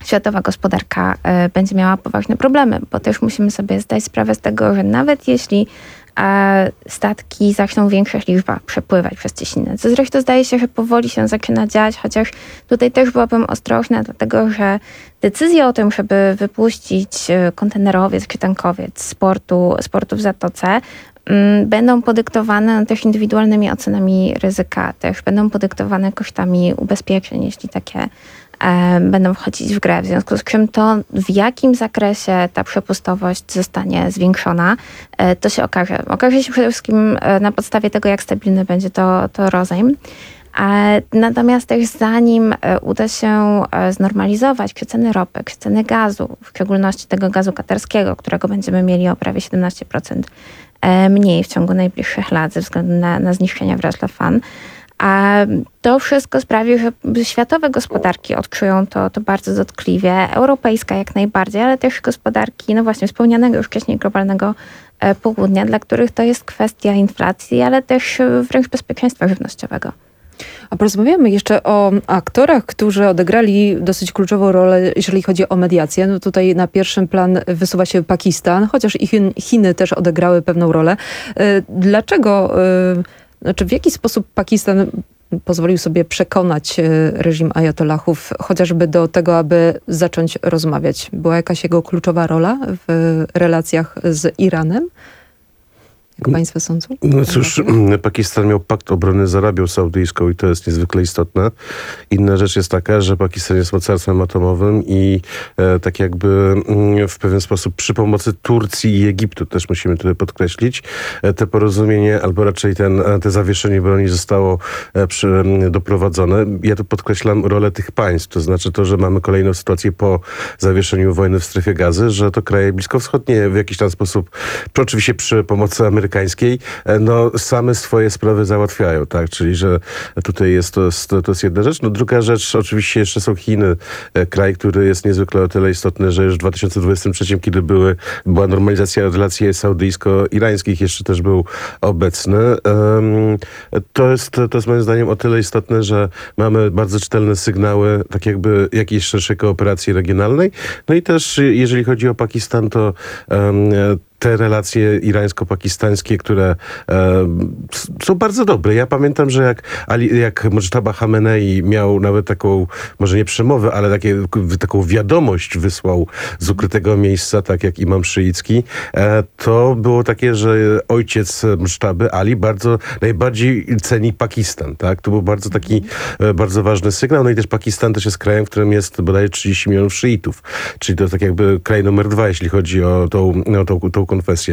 światowa gospodarka e, będzie miała poważne problemy, bo też musimy sobie zdać sprawę z tego, że nawet jeśli e, statki zaczną w większych liczbach przepływać przez cieśninę, co zresztą zdaje się, że powoli się zaczyna dziać, chociaż tutaj też byłabym ostrożna, dlatego że decyzja o tym, żeby wypuścić kontenerowiec czy tankowiec z portu, z portu w Zatoce, będą podyktowane też indywidualnymi ocenami ryzyka, też będą podyktowane kosztami ubezpieczeń, jeśli takie e, będą wchodzić w grę. W związku z czym to, w jakim zakresie ta przepustowość zostanie zwiększona, e, to się okaże. Okaże się przede wszystkim e, na podstawie tego, jak stabilny będzie to, to rozejm. E, natomiast też zanim e, uda się e, znormalizować ceny ropy, ceny gazu, w szczególności tego gazu katarskiego, którego będziemy mieli o prawie siedemnaście procent mniej w ciągu najbliższych lat ze względu na, na zniszczenia w Ras Laffan. A to wszystko sprawi, że światowe gospodarki odczują to, to bardzo dotkliwie, europejska jak najbardziej, ale też gospodarki, no właśnie, wspomnianego już wcześniej globalnego południa, dla których to jest kwestia inflacji, ale też wręcz bezpieczeństwa żywnościowego. A porozmawiamy jeszcze o aktorach, którzy odegrali dosyć kluczową rolę, jeżeli chodzi o mediację. No tutaj na pierwszym plan wysuwa się Pakistan, chociaż i Chin, Chiny też odegrały pewną rolę. Dlaczego, znaczy w jaki sposób Pakistan pozwolił sobie przekonać reżim ajatollahów chociażby do tego, aby zacząć rozmawiać? Była jakaś jego kluczowa rola w relacjach z Iranem? Jak państwo sądzą? No cóż, Pakistan miał pakt obrony z Arabią Saudyjską i to jest niezwykle istotne. Inna rzecz jest taka, że Pakistan jest mocarstwem atomowym i e, tak jakby m, w pewien sposób przy pomocy Turcji i Egiptu, też musimy tutaj podkreślić, e, te porozumienie, albo raczej ten, te zawieszenie broni zostało e, przy, m, doprowadzone. Ja tu podkreślam rolę tych państw, to znaczy to, że mamy kolejną sytuację po zawieszeniu wojny w strefie Gazy, że to kraje bliskowschodnie w jakiś tam sposób, oczywiście przy pomocy Ameryki amerykańskiej, no same swoje sprawy załatwiają, tak? Czyli, że tutaj jest to, to, to jest jedna rzecz. No druga rzecz, oczywiście jeszcze są Chiny, kraj, który jest niezwykle o tyle istotny, że już w dwa tysiące dwudziestym trzecim, kiedy były, była normalizacja relacji saudyjsko-irańskich, jeszcze też był obecny. Um, to, jest, to jest moim zdaniem o tyle istotne, że mamy bardzo czytelne sygnały, tak jakby jakiejś szerszej kooperacji regionalnej. No i też, jeżeli chodzi o Pakistan, to um, te relacje irańsko-pakistańskie, które e, są bardzo dobre. Ja pamiętam, że jak, Ali, jak Mojtaba Khamenei miał nawet taką, może nie przemowę, ale takie, taką wiadomość wysłał z ukrytego miejsca, tak jak imam szyicki, e, to było takie, że ojciec Mojtaby, Ali, bardzo najbardziej ceni Pakistan. Tak? To był bardzo taki, e, bardzo ważny sygnał. No i też Pakistan też jest krajem, w którym jest bodajże trzydzieści milionów szyitów. Czyli to tak jakby kraj numer dwa, jeśli chodzi o tą, o tą, tą konfesję.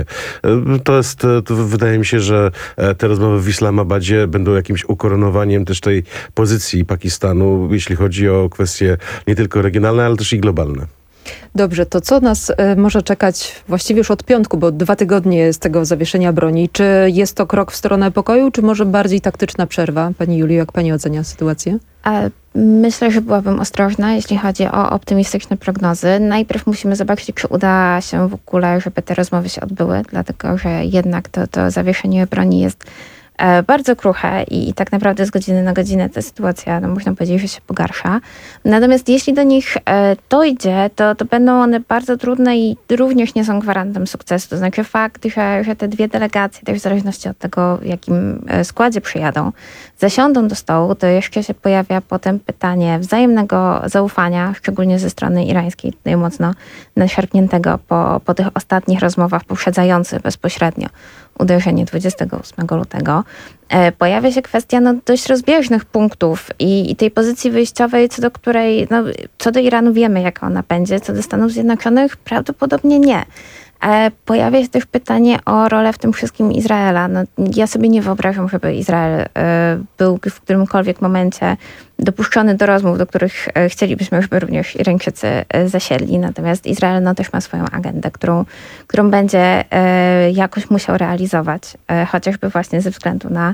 To jest, to wydaje mi się, że te rozmowy w Islamabadzie będą jakimś ukoronowaniem też tej pozycji Pakistanu, jeśli chodzi o kwestie nie tylko regionalne, ale też i globalne. Dobrze, to co nas y, może czekać właściwie już od piątku, bo dwa tygodnie z tego zawieszenia broni. Czy jest to krok w stronę pokoju, czy może bardziej taktyczna przerwa? Pani Julio, jak pani ocenia sytuację? Myślę, że byłabym ostrożna, jeśli chodzi o optymistyczne prognozy. Najpierw musimy zobaczyć, czy uda się w ogóle, żeby te rozmowy się odbyły, dlatego że jednak to, to zawieszenie broni jest bardzo kruche i, i tak naprawdę z godziny na godzinę ta sytuacja, no można powiedzieć, że się pogarsza. Natomiast jeśli do nich e, dojdzie, to, to będą one bardzo trudne i również nie są gwarantem sukcesu. To znaczy fakt, że, że te dwie delegacje, też w zależności od tego, w jakim składzie przyjadą, zasiądą do stołu, to jeszcze się pojawia potem pytanie wzajemnego zaufania, szczególnie ze strony irańskiej, tutaj mocno naszarpniętego po, po tych ostatnich rozmowach poprzedzających bezpośrednio uderzenie dwudziestego ósmego lutego. E, pojawia się kwestia no, dość rozbieżnych punktów i, i tej pozycji wyjściowej, co do której, no, co do Iranu wiemy, jaka ona będzie, co do Stanów Zjednoczonych prawdopodobnie nie. E, pojawia się też pytanie o rolę w tym wszystkim Izraela. No, ja sobie nie wyobrażam, żeby Izrael e, był w którymkolwiek momencie dopuszczony do rozmów, do których e, chcielibyśmy, żeby również Irańczycy e, zasiedli. Natomiast Izrael no, też ma swoją agendę, którą, którą będzie e, jakoś musiał realizować, e, chociażby właśnie ze względu na,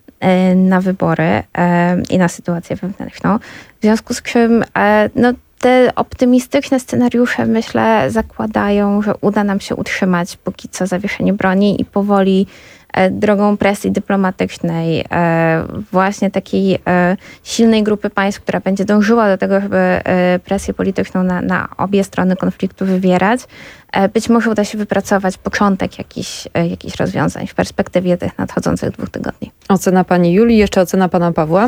e, na wybory e, i na sytuację wewnętrzną. W związku z czym e, no, te optymistyczne scenariusze, myślę, zakładają, że uda nam się utrzymać póki co zawieszenie broni i powoli drogą presji dyplomatycznej, właśnie takiej silnej grupy państw, która będzie dążyła do tego, żeby presję polityczną na, na obie strony konfliktu wywierać, być może uda się wypracować początek jakichś, jakichś rozwiązań w perspektywie tych nadchodzących dwóch tygodni. Ocena pani Julii, jeszcze ocena pana Pawła?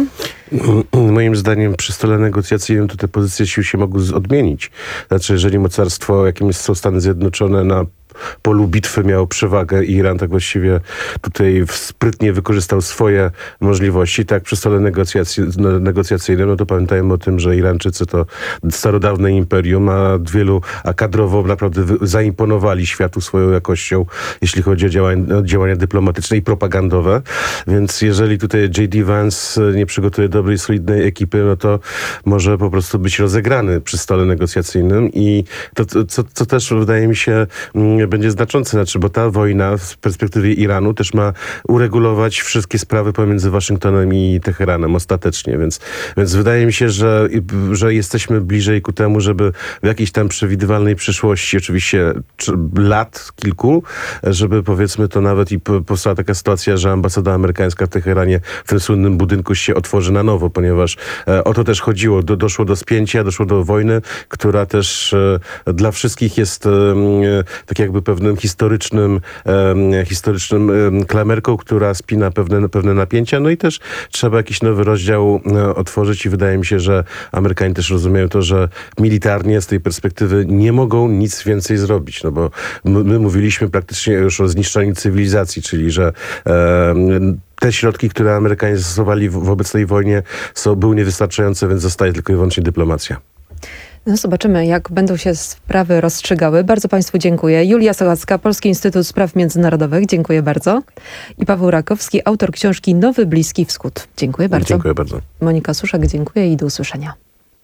Moim zdaniem przy stole negocjacyjnym to te pozycje sił się mogły odmienić. Znaczy, jeżeli mocarstwo, jakim są Stany Zjednoczone, na polu bitwy miało przewagę i Iran tak właściwie tutaj sprytnie wykorzystał swoje możliwości, tak przy stole negocjacji, negocjacyjnym, no to pamiętajmy o tym, że Irańczycy to starodawne imperium, a wielu, a kadrowo naprawdę zaimponowali światu swoją jakością, jeśli chodzi o działania, działania dyplomatyczne i propagandowe, więc jeżeli tutaj J D Vance nie przygotuje dobrej, solidnej ekipy, no to może po prostu być rozegrany przy stole negocjacyjnym i to, co, co też wydaje mi się będzie znaczące, znaczy, bo ta wojna z perspektywy Iranu też ma uregulować wszystkie sprawy pomiędzy Waszyngtonem i Teheranem ostatecznie, więc, więc wydaje mi się, że, że jesteśmy bliżej ku temu, żeby w jakiejś tam przewidywalnej przyszłości, oczywiście lat kilku, żeby powiedzmy to nawet i powstała taka sytuacja, że ambasada amerykańska w Teheranie w tym słynnym budynku się otworzy na nowo, ponieważ e, o to też chodziło. Do, doszło do spięcia, doszło do wojny, która też e, dla wszystkich jest e, tak jakby pewnym historycznym, e, historycznym e, klamerką, która spina pewne, pewne napięcia, no i też trzeba jakiś nowy rozdział e, otworzyć i wydaje mi się, że Amerykanie też rozumieją to, że militarnie z tej perspektywy nie mogą nic więcej zrobić, no bo my, my mówiliśmy praktycznie już o zniszczeniu cywilizacji, czyli że e, te środki, które Amerykanie zastosowali w, w obecnej wojnie są, były niewystarczające, więc zostaje tylko i wyłącznie dyplomacja. No zobaczymy, jak będą się sprawy rozstrzygały. Bardzo państwu dziękuję. Julia Sochacka, Polski Instytut Spraw Międzynarodowych. Dziękuję bardzo. I Paweł Rakowski, autor książki Nowy Bliski Wschód. Dziękuję bardzo. Dziękuję bardzo. Monika Suszak, dziękuję i do usłyszenia.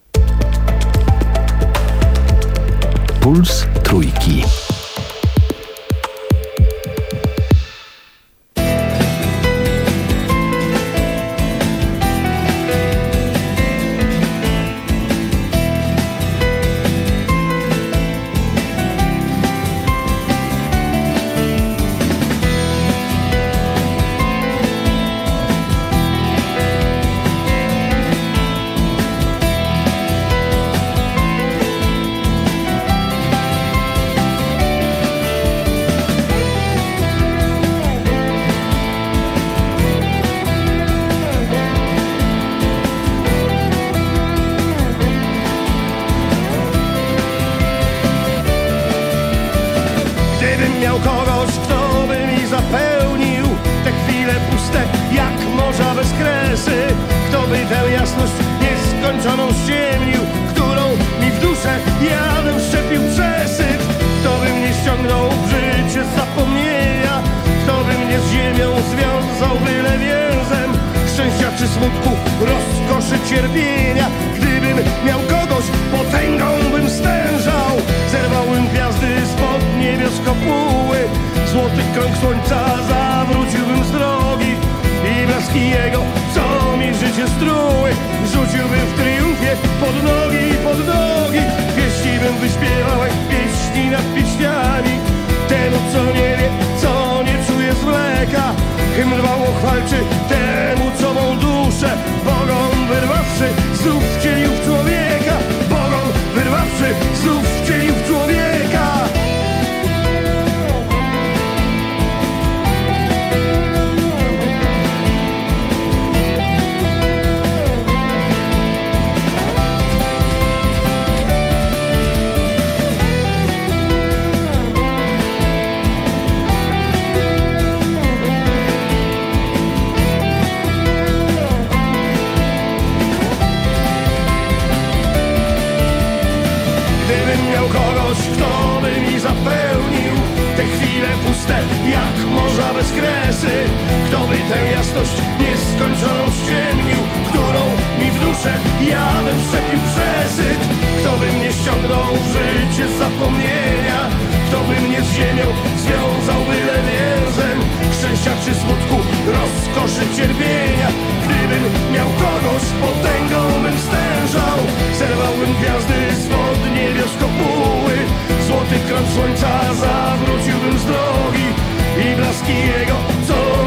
Puls Trójki. Słońca zawróciłbym z drogi i blaski jego, co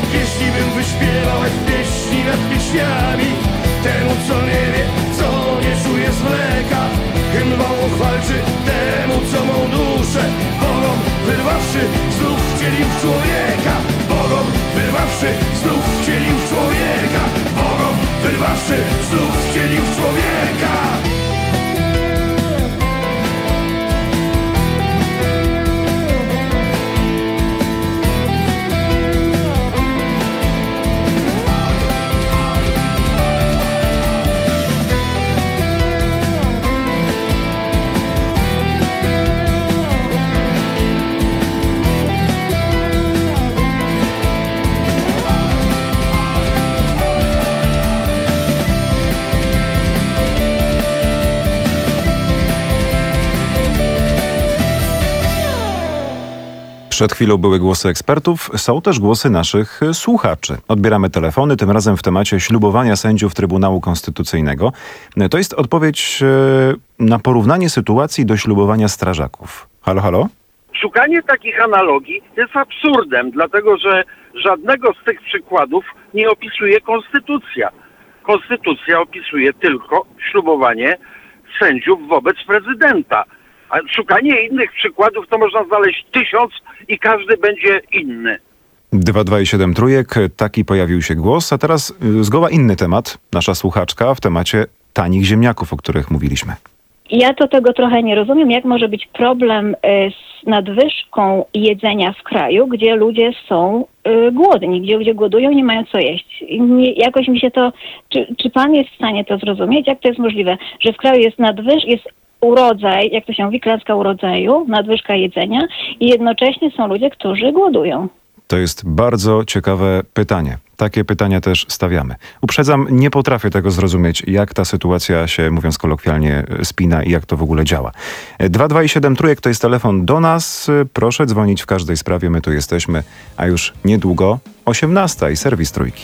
jeśli bym wyśpiewał jak pieśni nad pieśniami. Temu co nie wie, co nie czuje z mleka, hymną chwalczy temu co mą duszę. Bogom wyrwawszy znów wcielił w człowieka. Bogom wyrwawszy znów wcielił w człowieka. Bogom wyrwawszy znów wcielił w człowieka. Przed chwilą były głosy ekspertów, są też głosy naszych słuchaczy. Odbieramy telefony, tym razem w temacie ślubowania sędziów Trybunału Konstytucyjnego. To jest odpowiedź na porównanie sytuacji do ślubowania strażaków. Halo, halo? Szukanie takich analogii jest absurdem, dlatego że żadnego z tych przykładów nie opisuje Konstytucja. Konstytucja opisuje tylko ślubowanie sędziów wobec prezydenta. A szukanie innych przykładów to można znaleźć tysiąc i każdy będzie inny. dwa dwa i siedem trójek, taki pojawił się głos, a teraz zgoła inny temat. Nasza słuchaczka w temacie tanich ziemniaków, o których mówiliśmy. Ja to tego trochę nie rozumiem, jak może być problem z nadwyżką jedzenia w kraju, gdzie ludzie są y, głodni, gdzie ludzie głodują i nie mają co jeść. Nie, jakoś mi się to, czy, czy pan jest w stanie to zrozumieć? Jak to jest możliwe, że w kraju jest nadwyżka, jest urodzaj, jak to się mówi, klęska urodzaju, nadwyżka jedzenia i jednocześnie są ludzie, którzy głodują. To jest bardzo ciekawe pytanie. Takie pytania też stawiamy. Uprzedzam, nie potrafię tego zrozumieć, jak ta sytuacja się, mówiąc kolokwialnie, spina i jak to w ogóle działa. dwa dwa i siedem trójek to jest telefon do nas. Proszę dzwonić w każdej sprawie, my tu jesteśmy, a już niedługo osiemnasta i serwis Trójki.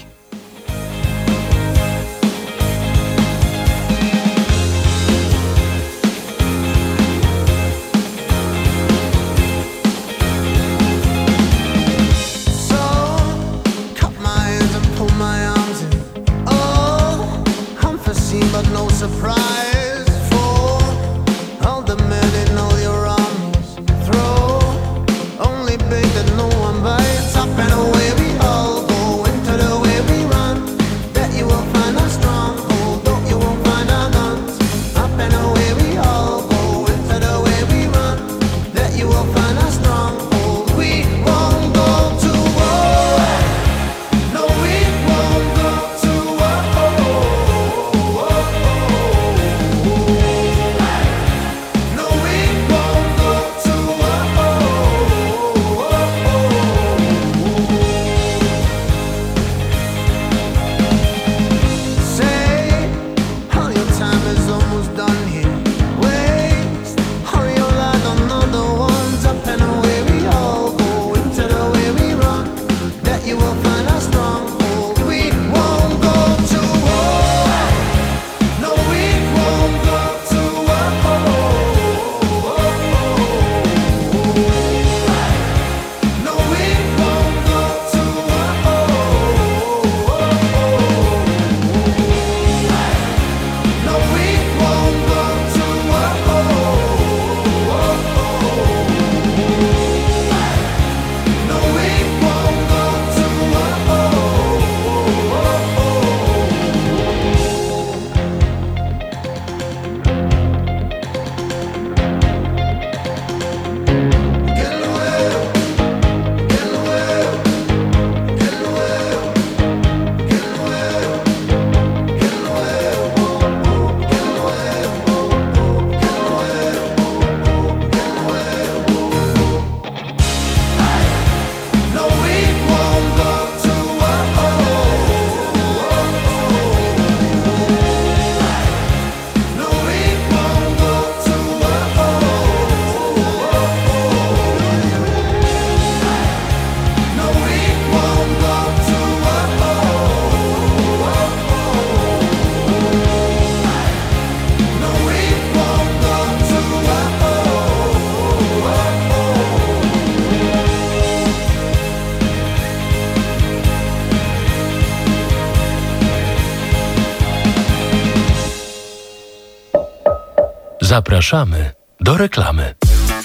Zapraszamy do reklamy.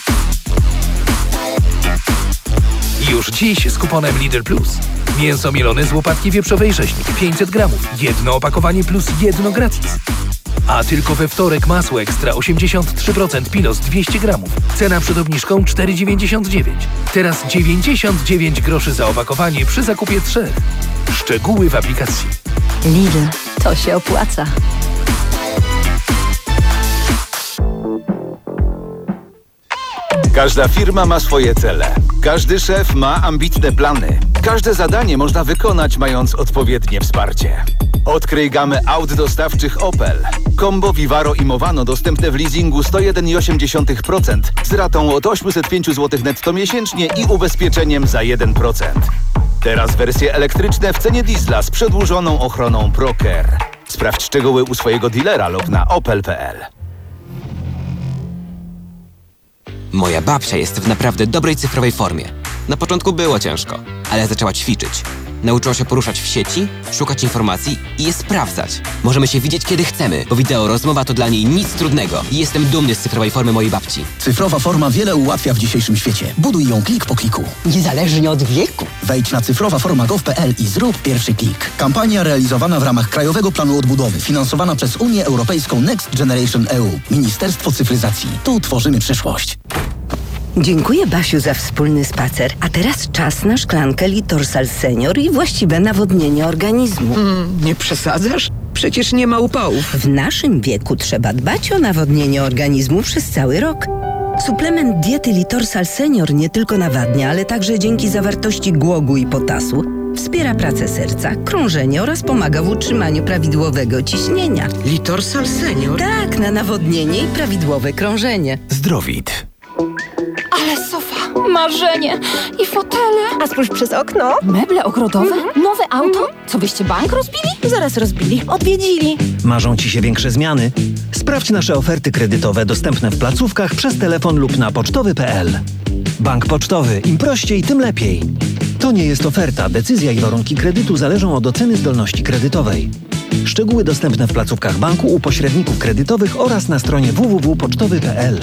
Już dziś z kuponem Lidl Plus. Mięso mielone z łopatki wieprzowej rzeźnik pięćset gramów. Jedno opakowanie plus jedno gratis. A tylko we wtorek masło ekstra osiemdziesiąt trzy procent Pilos dwieście gramów. Cena przed obniżką cztery dziewięćdziesiąt dziewięć. Teraz dziewięćdziesiąt dziewięć groszy za opakowanie przy zakupie trzech. Szczegóły w aplikacji. Lidl, to się opłaca. Każda firma ma swoje cele. Każdy szef ma ambitne plany. Każde zadanie można wykonać, mając odpowiednie wsparcie. Odkryj gamę aut dostawczych Opel. Combo, Vivaro i Movano dostępne w leasingu sto jeden przecinek osiem procent z ratą od osiemset pięć złotych netto miesięcznie i ubezpieczeniem za jeden procent. Teraz wersje elektryczne w cenie diesla z przedłużoną ochroną ProCare. Sprawdź szczegóły u swojego dealera lub na opel kropka p l. Moja babcia jest w naprawdę dobrej cyfrowej formie. Na początku było ciężko, ale zaczęła ćwiczyć. Nauczyła się poruszać w sieci, szukać informacji i je sprawdzać. Możemy się widzieć kiedy chcemy, bo wideo rozmowa to dla niej nic trudnego. I jestem dumny z cyfrowej formy mojej babci. Cyfrowa forma wiele ułatwia w dzisiejszym świecie. Buduj ją klik po kliku. Niezależnie od wieku. Wejdź na cyfrowa forma kropka gov kropka p l i zrób pierwszy klik. Kampania realizowana w ramach Krajowego Planu Odbudowy, finansowana przez Unię Europejską Next Generation E U. Ministerstwo Cyfryzacji. Tu tworzymy przyszłość. Dziękuję, Basiu, za wspólny spacer. A teraz czas na szklankę Litorsal Senior i właściwe nawodnienie organizmu. Mm, nie przesadzasz? Przecież nie ma upałów. W naszym wieku trzeba dbać o nawodnienie organizmu przez cały rok. Suplement diety Litorsal Senior nie tylko nawadnia, ale także dzięki zawartości głogu i potasu wspiera pracę serca, krążenie oraz pomaga w utrzymaniu prawidłowego ciśnienia. Litorsal Senior? Tak, na nawodnienie i prawidłowe krążenie. Zdrowit. Ale sofa, marzenie i fotele. A spójrz przez okno. Meble ogrodowe? Mhm. Nowe auto? Co byście bank rozbili? Zaraz rozbili. Odwiedzili. Marzą Ci się większe zmiany? Sprawdź nasze oferty kredytowe dostępne w placówkach przez telefon lub na pocztowy kropka p l. Bank Pocztowy. Im prościej, tym lepiej. To nie jest oferta. Decyzja i warunki kredytu zależą od oceny zdolności kredytowej. Szczegóły dostępne w placówkach banku, u pośredników kredytowych oraz na stronie w w w kropka pocztowy kropka p l.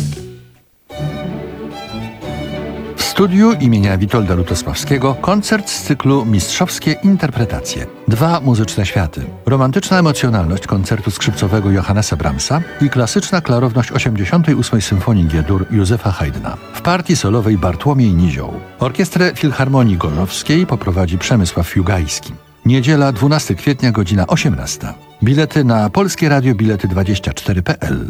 W studiu imienia Witolda Lutosławskiego koncert z cyklu Mistrzowskie Interpretacje. Dwa muzyczne światy. Romantyczna emocjonalność koncertu skrzypcowego Johannesa Brahmsa i klasyczna klarowność osiemdziesiątej ósmej Symfonii G-dur Józefa Haydna. W partii solowej Bartłomiej Nizioł. Orkiestrę Filharmonii Gorzowskiej poprowadzi Przemysław Fiugajski. Niedziela, dwunastego kwietnia, godzina osiemnasta. Bilety na Polskie Radio Bilety dwadzieścia cztery kropka p l.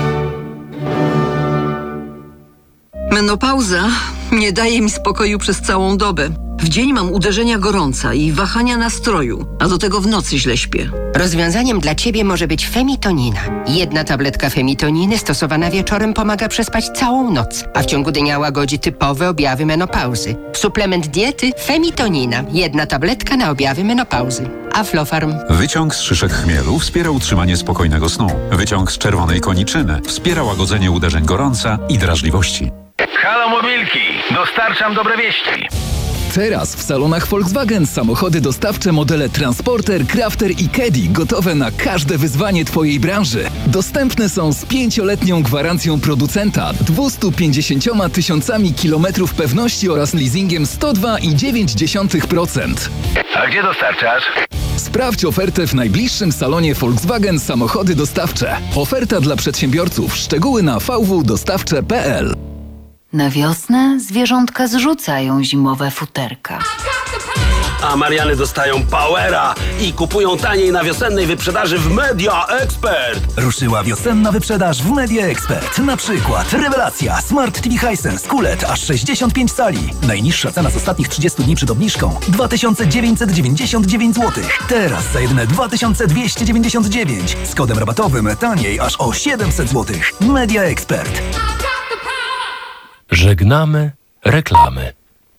Menopauza nie daje mi spokoju przez całą dobę. W dzień mam uderzenia gorąca i wahania nastroju, a do tego w nocy źle śpię. Rozwiązaniem dla Ciebie może być Femitonina. Jedna tabletka Femitoniny stosowana wieczorem pomaga przespać całą noc, a w ciągu dnia łagodzi typowe objawy menopauzy. Suplement diety Femitonina. Jedna tabletka na objawy menopauzy. Aflofarm. Wyciąg z szyszek chmielu wspiera utrzymanie spokojnego snu. Wyciąg z czerwonej koniczyny wspiera łagodzenie uderzeń gorąca i drażliwości. Halo Mobilki, dostarczam dobre wieści. Teraz w salonach Volkswagen samochody dostawcze modele Transporter, Crafter i Caddy gotowe na każde wyzwanie Twojej branży. Dostępne są z pięcioletnią gwarancją producenta, dwieście pięćdziesiąt tysiącami kilometrów pewności oraz leasingiem sto dwa przecinek dziewięć procent. A gdzie dostarczasz? Sprawdź ofertę w najbliższym salonie Volkswagen samochody dostawcze. Oferta dla przedsiębiorców. Szczegóły na v w dostawcze kropka p l. Na wiosnę zwierzątka zrzucają zimowe futerka. A Mariany dostają powera i kupują taniej na wiosennej wyprzedaży w Media Expert. Ruszyła wiosenna wyprzedaż w Media Expert. Na przykład rewelacja Smart T V Hisense Q L E D aż sześćdziesiąt pięć cali. Najniższa cena z ostatnich trzydziestu dni przed obniżką dwa tysiące dziewięćset dziewięćdziesiąt dziewięć złotych. Teraz za jedyne dwa tysiące dwieście dziewięćdziesiąt dziewięć. Z kodem rabatowym taniej aż o siedemset złotych. Media Expert. Żegnamy reklamy.